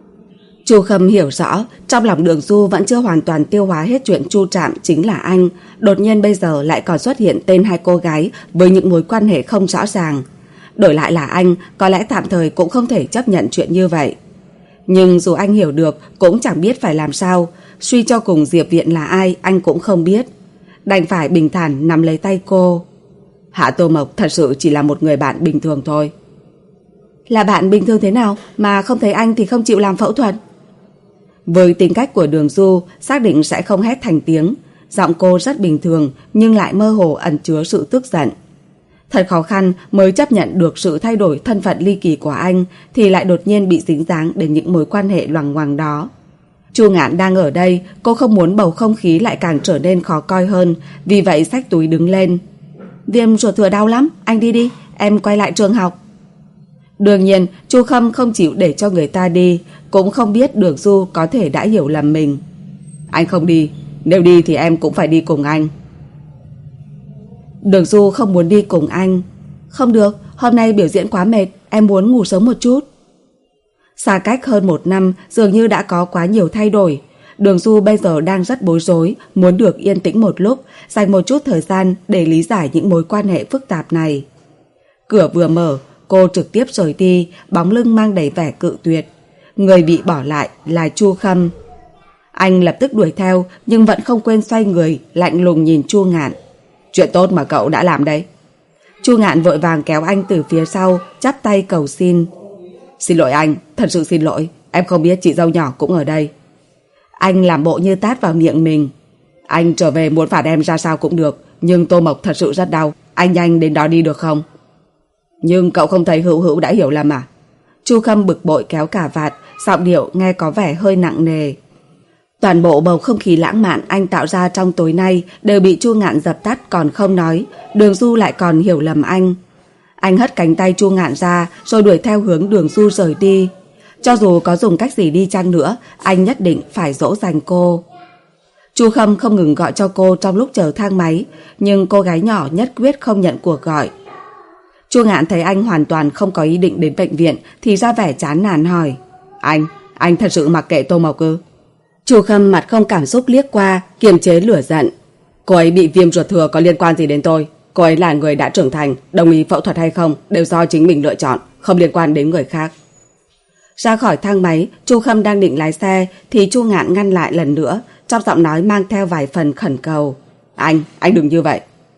[SPEAKER 1] Chu Khâm hiểu rõ, trong lòng Đường Du vẫn chưa hoàn toàn tiêu hóa hết chuyện Chu Trạm chính là anh, đột nhiên bây giờ lại còn xuất hiện tên hai cô gái với những mối quan hệ không rõ ràng. Đổi lại là anh, có lẽ tạm thời cũng không thể chấp nhận chuyện như vậy. Nhưng dù anh hiểu được, cũng chẳng biết phải làm sao, suy cho cùng Diệp Viện là ai anh cũng không biết. Đành phải bình thản nắm lấy tay cô. Hạ Tô Mộc thật sự chỉ là một người bạn bình thường thôi. Là bạn bình thường thế nào mà không thấy anh thì không chịu làm phẫu thuật? Với tính cách của Đường Du, xác định sẽ không hét thành tiếng. Giọng cô rất bình thường nhưng lại mơ hồ ẩn chứa sự tức giận. Thật khó khăn mới chấp nhận được sự thay đổi thân phận ly kỳ của anh thì lại đột nhiên bị dính dáng đến những mối quan hệ loằng ngoằng đó. Chu Ngạn đang ở đây, cô không muốn bầu không khí lại càng trở nên khó coi hơn, vì vậy xách túi đứng lên. Viêm ruột thừa đau lắm, anh đi đi, em quay lại trường học. Đương nhiên, Chu Khâm không chịu để cho người ta đi, cũng không biết Đường Du có thể đã hiểu lầm mình. Anh không đi, nếu đi thì em cũng phải đi cùng anh. Đường Du không muốn đi cùng anh. Không được, hôm nay biểu diễn quá mệt, em muốn ngủ sớm một chút. Xa cách hơn một năm, dường như đã có quá nhiều thay đổi. Đường Du bây giờ đang rất bối rối, muốn được yên tĩnh một lúc, dành một chút thời gian để lý giải những mối quan hệ phức tạp này. Cửa vừa mở, cô trực tiếp rời đi, bóng lưng mang đầy vẻ cự tuyệt. Người bị bỏ lại là Chu Khâm. Anh lập tức đuổi theo, nhưng vẫn không quên xoay người, lạnh lùng nhìn Chu Ngạn. Chuyện tốt mà cậu đã làm đấy. Chu Ngạn vội vàng kéo anh từ phía sau, chắp tay cầu xin. Xin lỗi anh, thật sự xin lỗi, em không biết chị dâu nhỏ cũng ở đây. Anh làm bộ như tát vào miệng mình. Anh trở về muốn phạt em ra sao cũng được, nhưng Tô Mộc thật sự rất đau, anh nhanh đến đó đi được không? Nhưng cậu không thấy Hữu Hữu đã hiểu lầm à? Chu Khâm bực bội kéo cà vạt, giọng điệu nghe có vẻ hơi nặng nề. Toàn bộ bầu không khí lãng mạn anh tạo ra trong tối nay đều bị Chu Ngạn dập tắt còn không nói. Đường Du lại còn hiểu lầm anh. Anh hất cánh tay Chu Ngạn ra rồi đuổi theo hướng Đường Du rời đi. Cho dù có dùng cách gì đi chăng nữa, anh nhất định phải dỗ dành cô. Chu Khâm không ngừng gọi cho cô trong lúc chờ thang máy, nhưng cô gái nhỏ nhất quyết không nhận cuộc gọi. Chu Ngạn thấy anh hoàn toàn không có ý định đến bệnh viện thì ra vẻ chán nản hỏi. Anh, anh thật sự mặc kệ Tô Mộc ư? Chu Khâm mặt không cảm xúc liếc qua, kiềm chế lửa giận. Cô ấy bị viêm ruột thừa có liên quan gì đến tôi? Cô ấy là người đã trưởng thành, đồng ý phẫu thuật hay không đều do chính mình lựa chọn, không liên quan đến người khác. Ra khỏi thang máy, Chu Khâm đang định lái xe thì Chu Ngạn ngăn lại lần nữa, trong giọng nói mang theo vài phần khẩn cầu. Anh, anh đừng như vậy.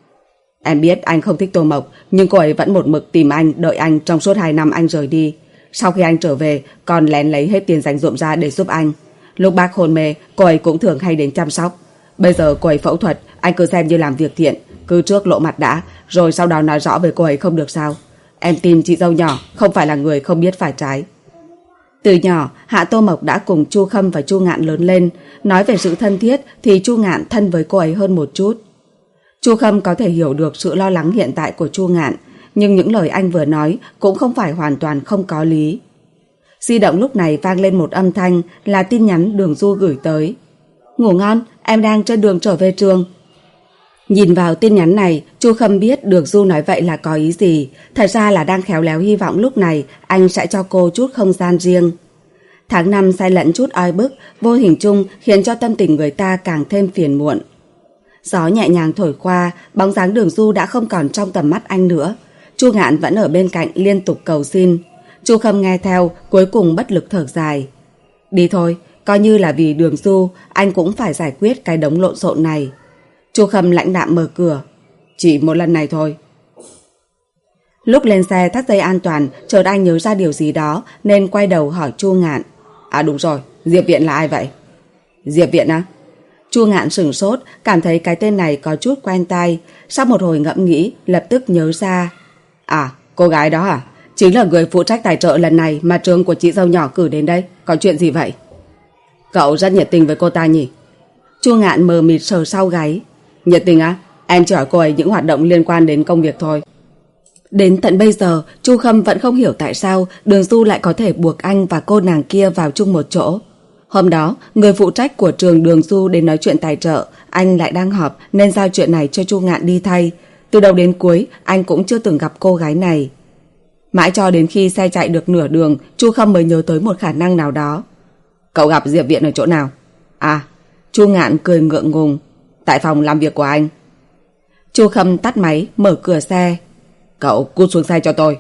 [SPEAKER 1] Em biết anh không thích Tô Mộc, nhưng cô ấy vẫn một mực tìm anh, đợi anh trong suốt hai năm anh rời đi. Sau khi anh trở về, còn lén lấy hết tiền dành dụm ra để giúp anh. Lúc bác hôn mê, cô ấy cũng thường hay đến chăm sóc. Bây giờ cô ấy phẫu thuật, anh cứ xem như làm việc thiện, cứ trước lộ mặt đã, rồi sau đó nói rõ với cô ấy không được sao? Em tin chị dâu nhỏ không phải là người không biết phải trái. Từ nhỏ, Hạ Tô Mộc đã cùng Chu Khâm và Chu Ngạn lớn lên. Nói về sự thân thiết thì Chu Ngạn thân với cô ấy hơn một chút. Chu Khâm có thể hiểu được sự lo lắng hiện tại của Chu Ngạn, nhưng những lời anh vừa nói cũng không phải hoàn toàn không có lý. Di động lúc này vang lên một âm thanh, là tin nhắn Đường Du gửi tới. Ngủ ngon, em đang trên đường trở về trường. Nhìn vào tin nhắn này, Chu Khâm biết Đường Du nói vậy là có ý gì. Thật ra là đang khéo léo hy vọng lúc này anh sẽ cho cô chút không gian riêng. Tháng năm say lẫn chút oi bức, vô hình chung khiến cho tâm tình người ta càng thêm phiền muộn. Gió nhẹ nhàng thổi qua, bóng dáng Đường Du đã không còn trong tầm mắt anh nữa. Chu Ngạn vẫn ở bên cạnh liên tục cầu xin. Chu Khâm nghe theo, cuối cùng bất lực thở dài. Đi thôi, coi như là vì Đường Du, anh cũng phải giải quyết cái đống lộn xộn này. Chu Khâm lãnh đạm mở cửa. Chỉ một lần này thôi. Lúc lên xe thắt dây an toàn, chợt anh nhớ ra điều gì đó nên quay đầu hỏi Chu Ngạn. À đúng rồi, Diệp Viện là ai vậy? Diệp Viện á? Chu Ngạn sửng sốt, cảm thấy cái tên này có chút quen tai. Sau một hồi ngẫm nghĩ, lập tức nhớ ra. À, cô gái đó à? Chính là người phụ trách tài trợ lần này mà trường của chị dâu nhỏ cử đến đây. Có chuyện gì vậy? Cậu rất nhiệt tình với cô ta nhỉ? Chu Ngạn mờ mịt sờ sau gáy. Nhiệt tình á? Em chỉ hỏi cô ấy những hoạt động liên quan đến công việc thôi. Đến tận bây giờ, Chu Khâm vẫn không hiểu tại sao Đường Du lại có thể buộc anh và cô nàng kia vào chung một chỗ. Hôm đó, người phụ trách của trường Đường Du đến nói chuyện tài trợ, anh lại đang họp nên giao chuyện này cho Chu Ngạn đi thay. Từ đầu đến cuối, anh cũng chưa từng gặp cô gái này. Mãi cho đến khi xe chạy được nửa đường, Chu Khâm mới nhớ tới một khả năng nào đó. Cậu gặp Diệp Viện ở chỗ nào? À, Chu Ngạn cười ngượng ngùng. Tại phòng làm việc của anh. Chu Khâm tắt máy, mở cửa xe. Cậu cút xuống xe cho tôi.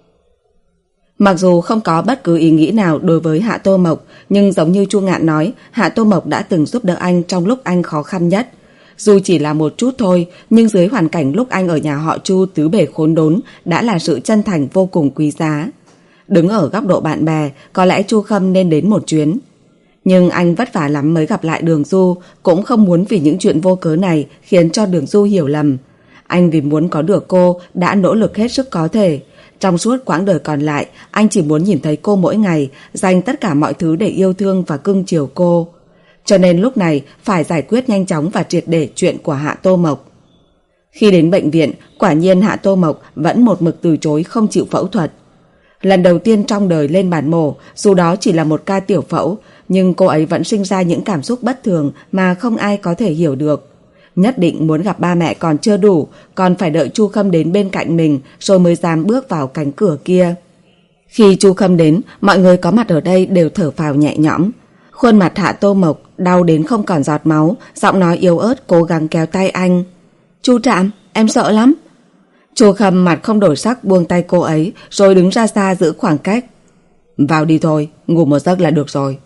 [SPEAKER 1] Mặc dù không có bất cứ ý nghĩ nào đối với Hạ Tô Mộc, nhưng giống như Chu Ngạn nói, Hạ Tô Mộc đã từng giúp đỡ anh trong lúc anh khó khăn nhất. Dù chỉ là một chút thôi, nhưng dưới hoàn cảnh lúc anh ở nhà họ Chu tứ bề khốn đốn đã là sự chân thành vô cùng quý giá. Đứng ở góc độ bạn bè, có lẽ Chu Khâm nên đến một chuyến. Nhưng anh vất vả lắm mới gặp lại Đường Du, cũng không muốn vì những chuyện vô cớ này khiến cho Đường Du hiểu lầm. Anh vì muốn có được cô đã nỗ lực hết sức có thể. Trong suốt quãng đời còn lại, anh chỉ muốn nhìn thấy cô mỗi ngày, dành tất cả mọi thứ để yêu thương và cưng chiều cô. Cho nên lúc này phải giải quyết nhanh chóng và triệt để chuyện của Hạ Tô Mộc. Khi đến bệnh viện, quả nhiên Hạ Tô Mộc vẫn một mực từ chối không chịu phẫu thuật. Lần đầu tiên trong đời lên bàn mổ, dù đó chỉ là một ca tiểu phẫu, nhưng cô ấy vẫn sinh ra những cảm xúc bất thường mà không ai có thể hiểu được. Nhất định muốn gặp ba mẹ còn chưa đủ, còn phải đợi Chu Khâm đến bên cạnh mình rồi mới dám bước vào cánh cửa kia. Khi Chu Khâm đến, mọi người có mặt ở đây đều thở phào nhẹ nhõm. Khuôn mặt Hạ Tô Mộc đau đến không còn giọt máu, giọng nói yếu ớt cố gắng kéo tay anh. Chu Trạm, em sợ lắm. Chu Khâm mặt không đổi sắc buông tay cô ấy rồi đứng ra xa giữ khoảng cách. Vào đi thôi, ngủ một giấc là được rồi.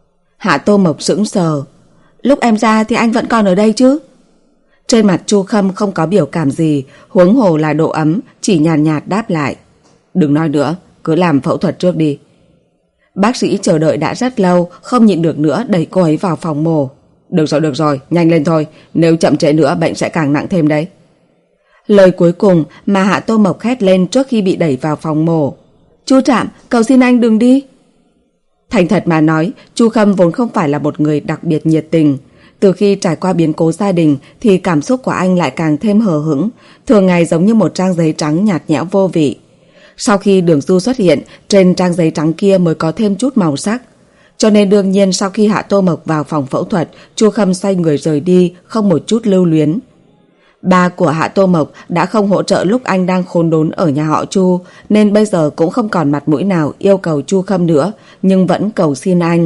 [SPEAKER 1] Hạ Tô Mộc sững sờ. Lúc em ra thì anh vẫn còn ở đây chứ? Trên mặt Chu Khâm không có biểu cảm gì, huống hồ là độ ấm, chỉ nhàn nhạt, nhạt đáp lại. Đừng nói nữa, cứ làm phẫu thuật trước đi. Bác sĩ chờ đợi đã rất lâu, không nhịn được nữa đẩy cô ấy vào phòng mổ. Được rồi, được rồi, nhanh lên thôi, nếu chậm trễ nữa bệnh sẽ càng nặng thêm đấy. Lời cuối cùng mà Hạ Tô Mộc hét lên trước khi bị đẩy vào phòng mổ. Chu Trạm, cầu xin anh đừng đi. Thành thật mà nói, Chu Khâm vốn không phải là một người đặc biệt nhiệt tình. Từ khi trải qua biến cố gia đình thì cảm xúc của anh lại càng thêm hờ hững, thường ngày giống như một trang giấy trắng nhạt nhẽo vô vị. Sau khi Đường Du xuất hiện, trên trang giấy trắng kia mới có thêm chút màu sắc. Cho nên đương nhiên sau khi Hạ Tô Mộc vào phòng phẫu thuật, Chu Khâm xoay người rời đi, không một chút lưu luyến. Ba của Hạ Tô Mộc đã không hỗ trợ lúc anh đang khốn đốn ở nhà họ Chu, nên bây giờ cũng không còn mặt mũi nào yêu cầu Chu Khâm nữa, nhưng vẫn cầu xin anh.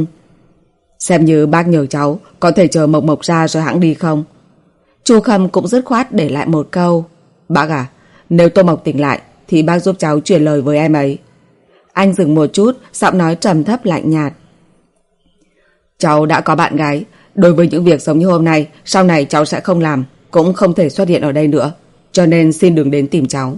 [SPEAKER 1] Xem như bác nhờ cháu, có thể chờ Mộc Mộc ra rồi hãng đi không? Chu Khâm cũng dứt khoát để lại một câu. Bác à, nếu Tô Mộc tỉnh lại thì bác giúp cháu truyền lời với em ấy. Anh dừng một chút, giọng nói trầm thấp lạnh nhạt. Cháu đã có bạn gái, đối với những việc giống như hôm nay, sau này cháu sẽ không làm, cũng không thể xuất hiện ở đây nữa, cho nên xin đừng đến tìm cháu.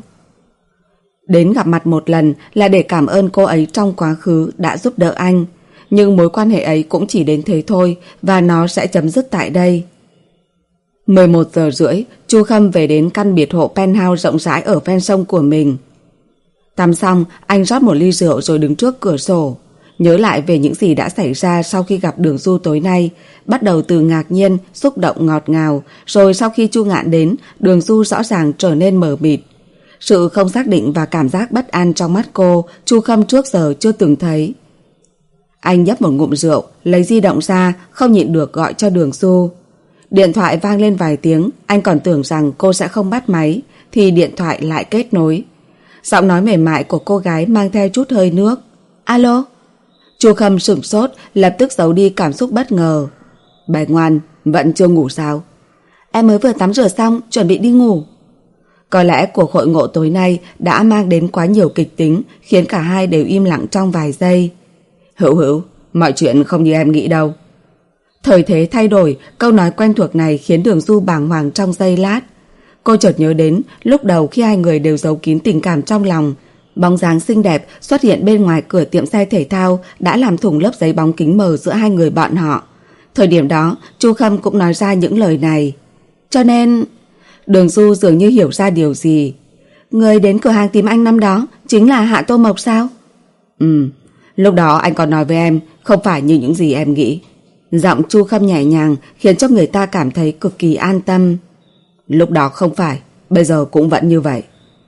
[SPEAKER 1] Đến gặp mặt một lần là để cảm ơn cô ấy trong quá khứ đã giúp đỡ anh, nhưng mối quan hệ ấy cũng chỉ đến thế thôi và nó sẽ chấm dứt tại đây. mười một giờ rưỡi, Chu Khâm về đến căn biệt thự penthouse rộng rãi ở ven sông của mình. Tắm xong, anh rót một ly rượu rồi đứng trước cửa sổ. Nhớ lại về những gì đã xảy ra sau khi gặp Đường Du tối nay, bắt đầu từ ngạc nhiên, xúc động ngọt ngào, rồi sau khi Chu Ngạn đến, Đường Du rõ ràng trở nên mờ mịt. Sự không xác định và cảm giác bất an trong mắt cô, Chu Khâm trước giờ chưa từng thấy. Anh nhấp một ngụm rượu, lấy di động ra, không nhịn được gọi cho Đường Du. Điện thoại vang lên vài tiếng, anh còn tưởng rằng cô sẽ không bắt máy, thì điện thoại lại kết nối. Giọng nói mềm mại của cô gái mang theo chút hơi nước. Alo? Chu Khâm sửng sốt, lập tức giấu đi cảm xúc bất ngờ. Bé ngoan, vẫn chưa ngủ sao? Em mới vừa tắm rửa xong, chuẩn bị đi ngủ. Có lẽ cuộc hội ngộ tối nay đã mang đến quá nhiều kịch tính, khiến cả hai đều im lặng trong vài giây. Hữu Hữu, mọi chuyện không như em nghĩ đâu. Thời thế thay đổi, câu nói quen thuộc này khiến Đường Du bàng hoàng trong giây lát. Cô chợt nhớ đến lúc đầu khi hai người đều giấu kín tình cảm trong lòng. Bóng dáng xinh đẹp xuất hiện bên ngoài cửa tiệm xe thể thao đã làm thủng lớp giấy bóng kính mờ giữa hai người bọn họ. Thời điểm đó, Chu Khâm cũng nói ra những lời này. Cho nên... Đường Du dường như hiểu ra điều gì. Người đến cửa hàng tìm anh năm đó chính là Hạ Tô Mộc sao? Ừ, lúc đó anh còn nói với em không phải như những gì em nghĩ. Giọng Chu Khâm nhẹ nhàng khiến cho người ta cảm thấy cực kỳ an tâm. Lúc đó không phải, bây giờ cũng vẫn như vậy.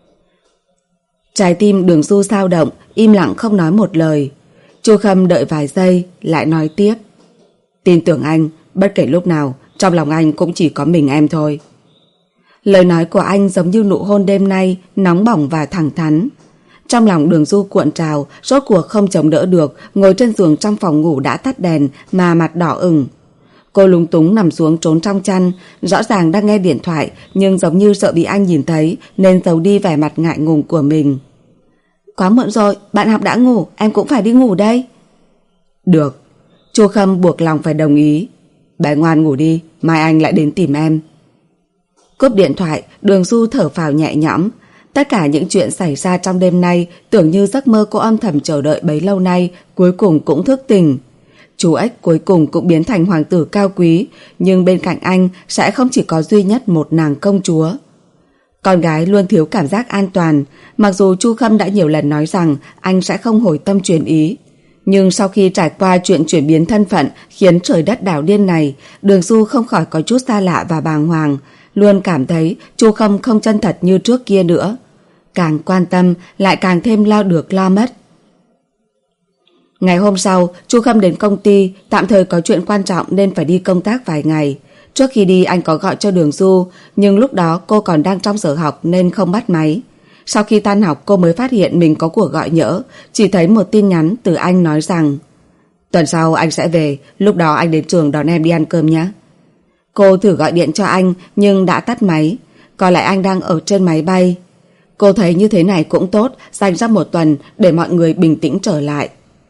[SPEAKER 1] Trái tim Đường Du dao động, im lặng không nói một lời. Chu Khâm đợi vài giây, lại nói tiếp. Tin tưởng anh, bất kể lúc nào, trong lòng anh cũng chỉ có mình em thôi. Lời nói của anh giống như nụ hôn đêm nay, nóng bỏng và thẳng thắn. Trong lòng Đường Du cuộn trào, rốt cuộc không chống đỡ được, ngồi trên giường trong phòng ngủ đã tắt đèn mà mặt đỏ ửng. Cô lúng túng nằm xuống trốn trong chăn, rõ ràng đang nghe điện thoại nhưng giống như sợ bị anh nhìn thấy nên giấu đi vẻ mặt ngại ngùng của mình. Quá muộn rồi, bạn học đã ngủ, em cũng phải đi ngủ đây. Được. Chu Khâm buộc lòng phải đồng ý. Bé ngoan ngủ đi, mai anh lại đến tìm em. Cúp điện thoại, Đường Du thở phào nhẹ nhõm. Tất cả những chuyện xảy ra trong đêm nay tưởng như giấc mơ cô âm thầm chờ đợi bấy lâu nay cuối cùng cũng thức tỉnh. Chú ếch cuối cùng cũng biến thành hoàng tử cao quý, nhưng bên cạnh anh sẽ không chỉ có duy nhất một nàng công chúa. Con gái luôn thiếu cảm giác an toàn, mặc dù Chu Khâm đã nhiều lần nói rằng anh sẽ không hồi tâm chuyển ý. Nhưng sau khi trải qua chuyện chuyển biến thân phận khiến trời đất đảo điên này, Đường Du không khỏi có chút xa lạ và bàng hoàng, luôn cảm thấy Chu Khâm không chân thật như trước kia nữa. Càng quan tâm lại càng thêm lo được lo mất. Ngày hôm sau, Chu Khâm đến công ty, tạm thời có chuyện quan trọng nên phải đi công tác vài ngày. Trước khi đi anh có gọi cho Đường Du, nhưng lúc đó cô còn đang trong giờ học nên không bắt máy. Sau khi tan học cô mới phát hiện mình có cuộc gọi nhỡ, chỉ thấy một tin nhắn từ anh nói rằng tuần sau anh sẽ về, lúc đó anh đến trường đón em đi ăn cơm nhé. Cô thử gọi điện cho anh nhưng đã tắt máy, có lẽ anh đang ở trên máy bay. Cô thấy như thế này cũng tốt, dành ra một tuần để mọi người bình tĩnh trở lại.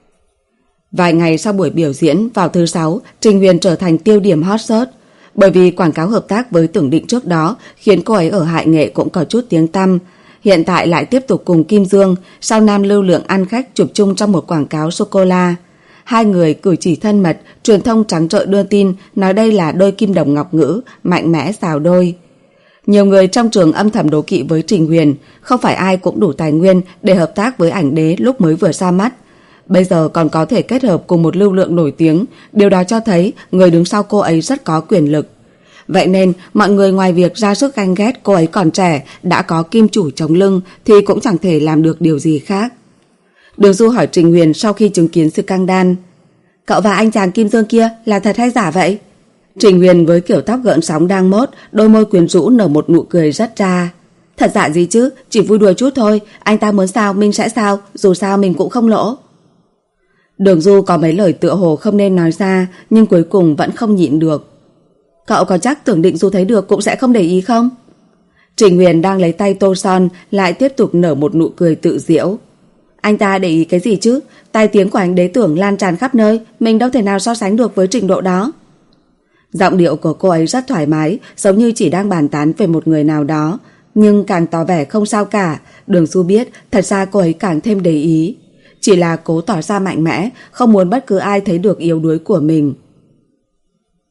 [SPEAKER 1] Vài ngày sau buổi biểu diễn vào thứ sáu, Trình Huyền trở thành tiêu điểm hot search. Bởi vì quảng cáo hợp tác với Tưởng Định trước đó khiến cô ấy ở Hải Nghệ cũng có chút tiếng tăm. Hiện tại lại tiếp tục cùng Kim Dương, sao nam lưu lượng ăn khách chụp chung trong một quảng cáo sô-cô-la. Hai người cử chỉ thân mật, truyền thông trắng trợn đưa tin nói đây là đôi kim đồng ngọc ngữ, mạnh mẽ xào đôi. Nhiều người trong trường âm thầm đố kỵ với Trình Huyền, không phải ai cũng đủ tài nguyên để hợp tác với ảnh đế lúc mới vừa ra mắt. Bây giờ còn có thể kết hợp cùng một lưu lượng nổi tiếng, điều đó cho thấy người đứng sau cô ấy rất có quyền lực. Vậy nên mọi người ngoài việc ra sức ganh ghét cô ấy còn trẻ, đã có kim chủ chống lưng thì cũng chẳng thể làm được điều gì khác. Đường Du hỏi Trình Huyền sau khi chứng kiến sự căng đan. Cậu và anh chàng Kim Dương kia là thật hay giả vậy? Trình Huyền với kiểu tóc gợn sóng đang mốt, đôi môi quyến rũ nở một nụ cười rất ra. Thật giả gì chứ, chỉ vui đùa chút thôi, anh ta muốn sao mình sẽ sao, dù sao mình cũng không lỗ. Đường Du có mấy lời tựa hồ không nên nói ra, nhưng cuối cùng vẫn không nhịn được. Cậu có chắc Tưởng Định dù thấy được cũng sẽ không để ý không? Trình Huyền đang lấy tay tô son, lại tiếp tục nở một nụ cười tự giễu. Anh ta để ý cái gì chứ? Tai tiếng của anh đế Tưởng lan tràn khắp nơi, mình đâu thể nào so sánh được với trình độ đó. Giọng điệu của cô ấy rất thoải mái, giống như chỉ đang bàn tán về một người nào đó, nhưng càng tỏ vẻ không sao cả. Đường Du biết thật ra cô ấy càng thêm để ý, chỉ là cố tỏ ra mạnh mẽ, không muốn bất cứ ai thấy được yếu đuối của mình.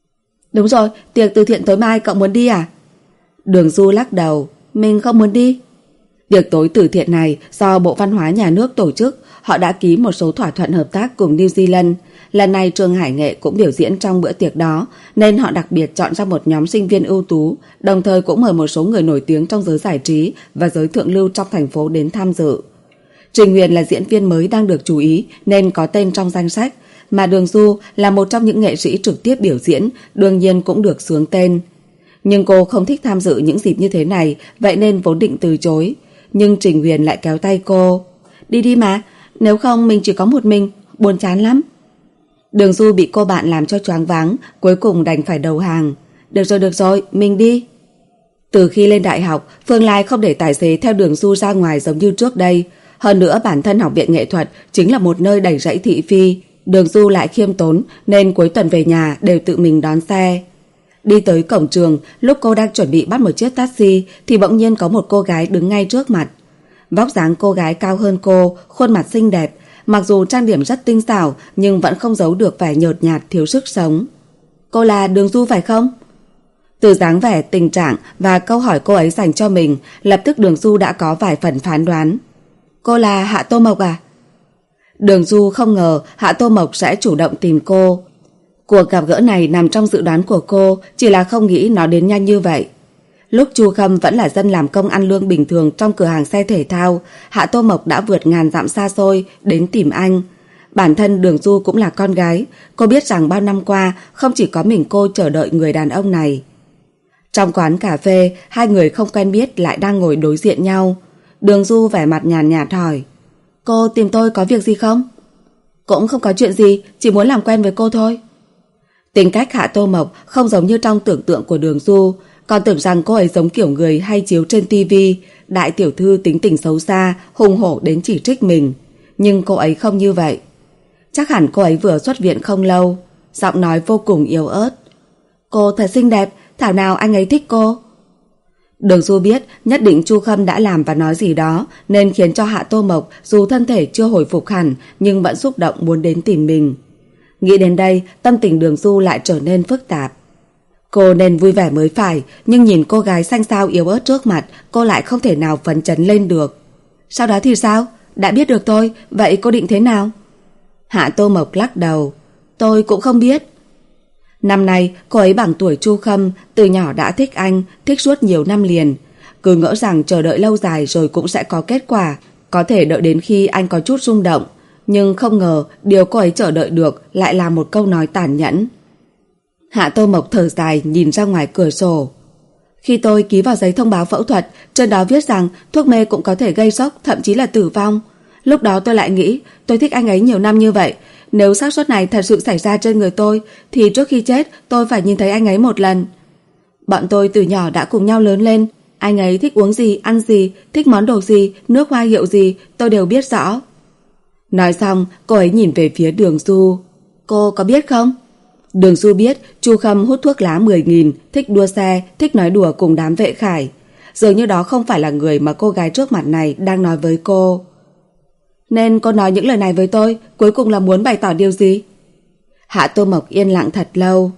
[SPEAKER 1] Đúng rồi, tiệc từ thiện tối mai cậu muốn đi à? Đường Du lắc đầu, mình không muốn đi. Tiệc tối từ thiện này do Bộ Văn hóa Nhà nước tổ chức, họ đã ký một số thỏa thuận hợp tác cùng New Zealand. Lần này trường Hải Nghệ cũng biểu diễn trong bữa tiệc đó, nên họ đặc biệt chọn ra một nhóm sinh viên ưu tú, đồng thời cũng mời một số người nổi tiếng trong giới giải trí và giới thượng lưu trong thành phố đến tham dự. Trình Huyền là diễn viên mới đang được chú ý nên có tên trong danh sách, mà Đường Du là một trong những nghệ sĩ trực tiếp biểu diễn, đương nhiên cũng được xướng tên. Nhưng cô không thích tham dự những dịp như thế này, vậy nên vốn định từ chối. Nhưng Trình Huyền lại kéo tay cô. Đi đi mà, nếu không mình chỉ có một mình, buồn chán lắm. Đường Du bị cô bạn làm cho choáng váng, cuối cùng đành phải đầu hàng. Được rồi, được rồi, mình đi. Từ khi lên đại học, Phương Lai không để tài xế theo Đường Du ra ngoài giống như trước đây. Hơn nữa bản thân học viện nghệ thuật chính là một nơi đầy rẫy thị phi. Đường Du lại khiêm tốn nên cuối tuần về nhà đều tự mình đón xe. Đi tới cổng trường, lúc cô đang chuẩn bị bắt một chiếc taxi thì bỗng nhiên có một cô gái đứng ngay trước mặt. Vóc dáng cô gái cao hơn cô, khuôn mặt xinh đẹp, mặc dù trang điểm rất tinh xảo nhưng vẫn không giấu được vẻ nhợt nhạt thiếu sức sống. Cô là Đường Du phải không? Từ dáng vẻ, tình trạng và câu hỏi cô ấy dành cho mình, lập tức Đường Du đã có vài phần phán đoán. Cô là Hạ Tô Mộc à? Đường Du không ngờ Hạ Tô Mộc sẽ chủ động tìm cô. Cuộc gặp gỡ này nằm trong dự đoán của cô, chỉ là không nghĩ nó đến nhanh như vậy. Lúc Chu Khâm vẫn là dân làm công ăn lương bình thường trong cửa hàng xe thể thao, Hạ Tô Mộc đã vượt ngàn dặm xa xôi đến tìm anh. Bản thân Đường Du cũng là con gái, cô biết rằng bao năm qua không chỉ có mình cô chờ đợi người đàn ông này. Trong quán cà phê, hai người không quen biết lại đang ngồi đối diện nhau. Đường Du vẻ mặt nhàn nhạt hỏi, cô tìm tôi có việc gì không? Cũng không có chuyện gì, chỉ muốn làm quen với cô thôi. Tính cách Hạ Tô Mộc không giống như trong tưởng tượng của Đường Du, còn tưởng rằng cô ấy giống kiểu người hay chiếu trên tivi, đại tiểu thư tính tình xấu xa, hùng hổ đến chỉ trích mình. Nhưng cô ấy không như vậy. Chắc hẳn cô ấy vừa xuất viện không lâu, giọng nói vô cùng yếu ớt. Cô thật xinh đẹp, thảo nào anh ấy thích cô. Đường Du biết nhất định Chu Khâm đã làm và nói gì đó nên khiến cho Hạ Tô Mộc dù thân thể chưa hồi phục hẳn nhưng vẫn xúc động muốn đến tìm mình. Nghĩ đến đây, tâm tình Đường Du lại trở nên phức tạp. Cô nên vui vẻ mới phải, nhưng nhìn cô gái xanh xao yếu ớt trước mặt, cô lại không thể nào phấn chấn lên được. Sau đó thì sao? Đã biết được tôi, vậy cô định thế nào? Hạ Tô Mộc lắc đầu. Tôi cũng không biết. Năm nay, cô ấy bằng tuổi Chu Khâm, từ nhỏ đã thích anh, thích suốt nhiều năm liền. Cứ ngỡ rằng chờ đợi lâu dài rồi cũng sẽ có kết quả, có thể đợi đến khi anh có chút rung động. Nhưng không ngờ điều cô ấy chờ đợi được lại là một câu nói tàn nhẫn. Hạ Tô Mộc thở dài nhìn ra ngoài cửa sổ. Khi tôi ký vào giấy thông báo phẫu thuật, trên đó viết rằng thuốc mê cũng có thể gây sốc, thậm chí là tử vong. Lúc đó tôi lại nghĩ tôi thích anh ấy nhiều năm như vậy, nếu xác suất này thật sự xảy ra trên người tôi thì trước khi chết tôi phải nhìn thấy anh ấy một lần. Bọn tôi từ nhỏ đã cùng nhau lớn lên, anh ấy thích uống gì, ăn gì, thích món đồ gì, nước hoa hiệu gì, tôi đều biết rõ. Nói xong, cô ấy nhìn về phía Đường Du. Cô có biết không? Đường Du biết Chu Khâm hút thuốc lá mười nghìn, thích đua xe, thích nói đùa cùng đám vệ khải. Dường như đó không phải là người mà cô gái trước mặt này đang nói với cô. Nên cô nói những lời này với tôi, cuối cùng là muốn bày tỏ điều gì? Hạ Tô Mộc yên lặng thật lâu.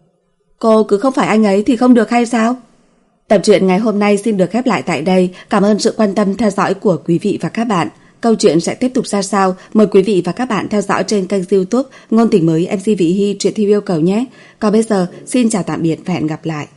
[SPEAKER 1] Cô cứ không phải anh ấy thì không được hay sao? Tập truyện ngày hôm nay xin được khép lại tại đây. Cảm ơn sự quan tâm theo dõi của quý vị và các bạn. Câu chuyện sẽ tiếp tục ra sao? Mời quý vị và các bạn theo dõi trên kênh YouTube Ngôn Tình Mới em xê Vị Hy truyện theo yêu cầu nhé. Còn bây giờ, xin chào tạm biệt và hẹn gặp lại.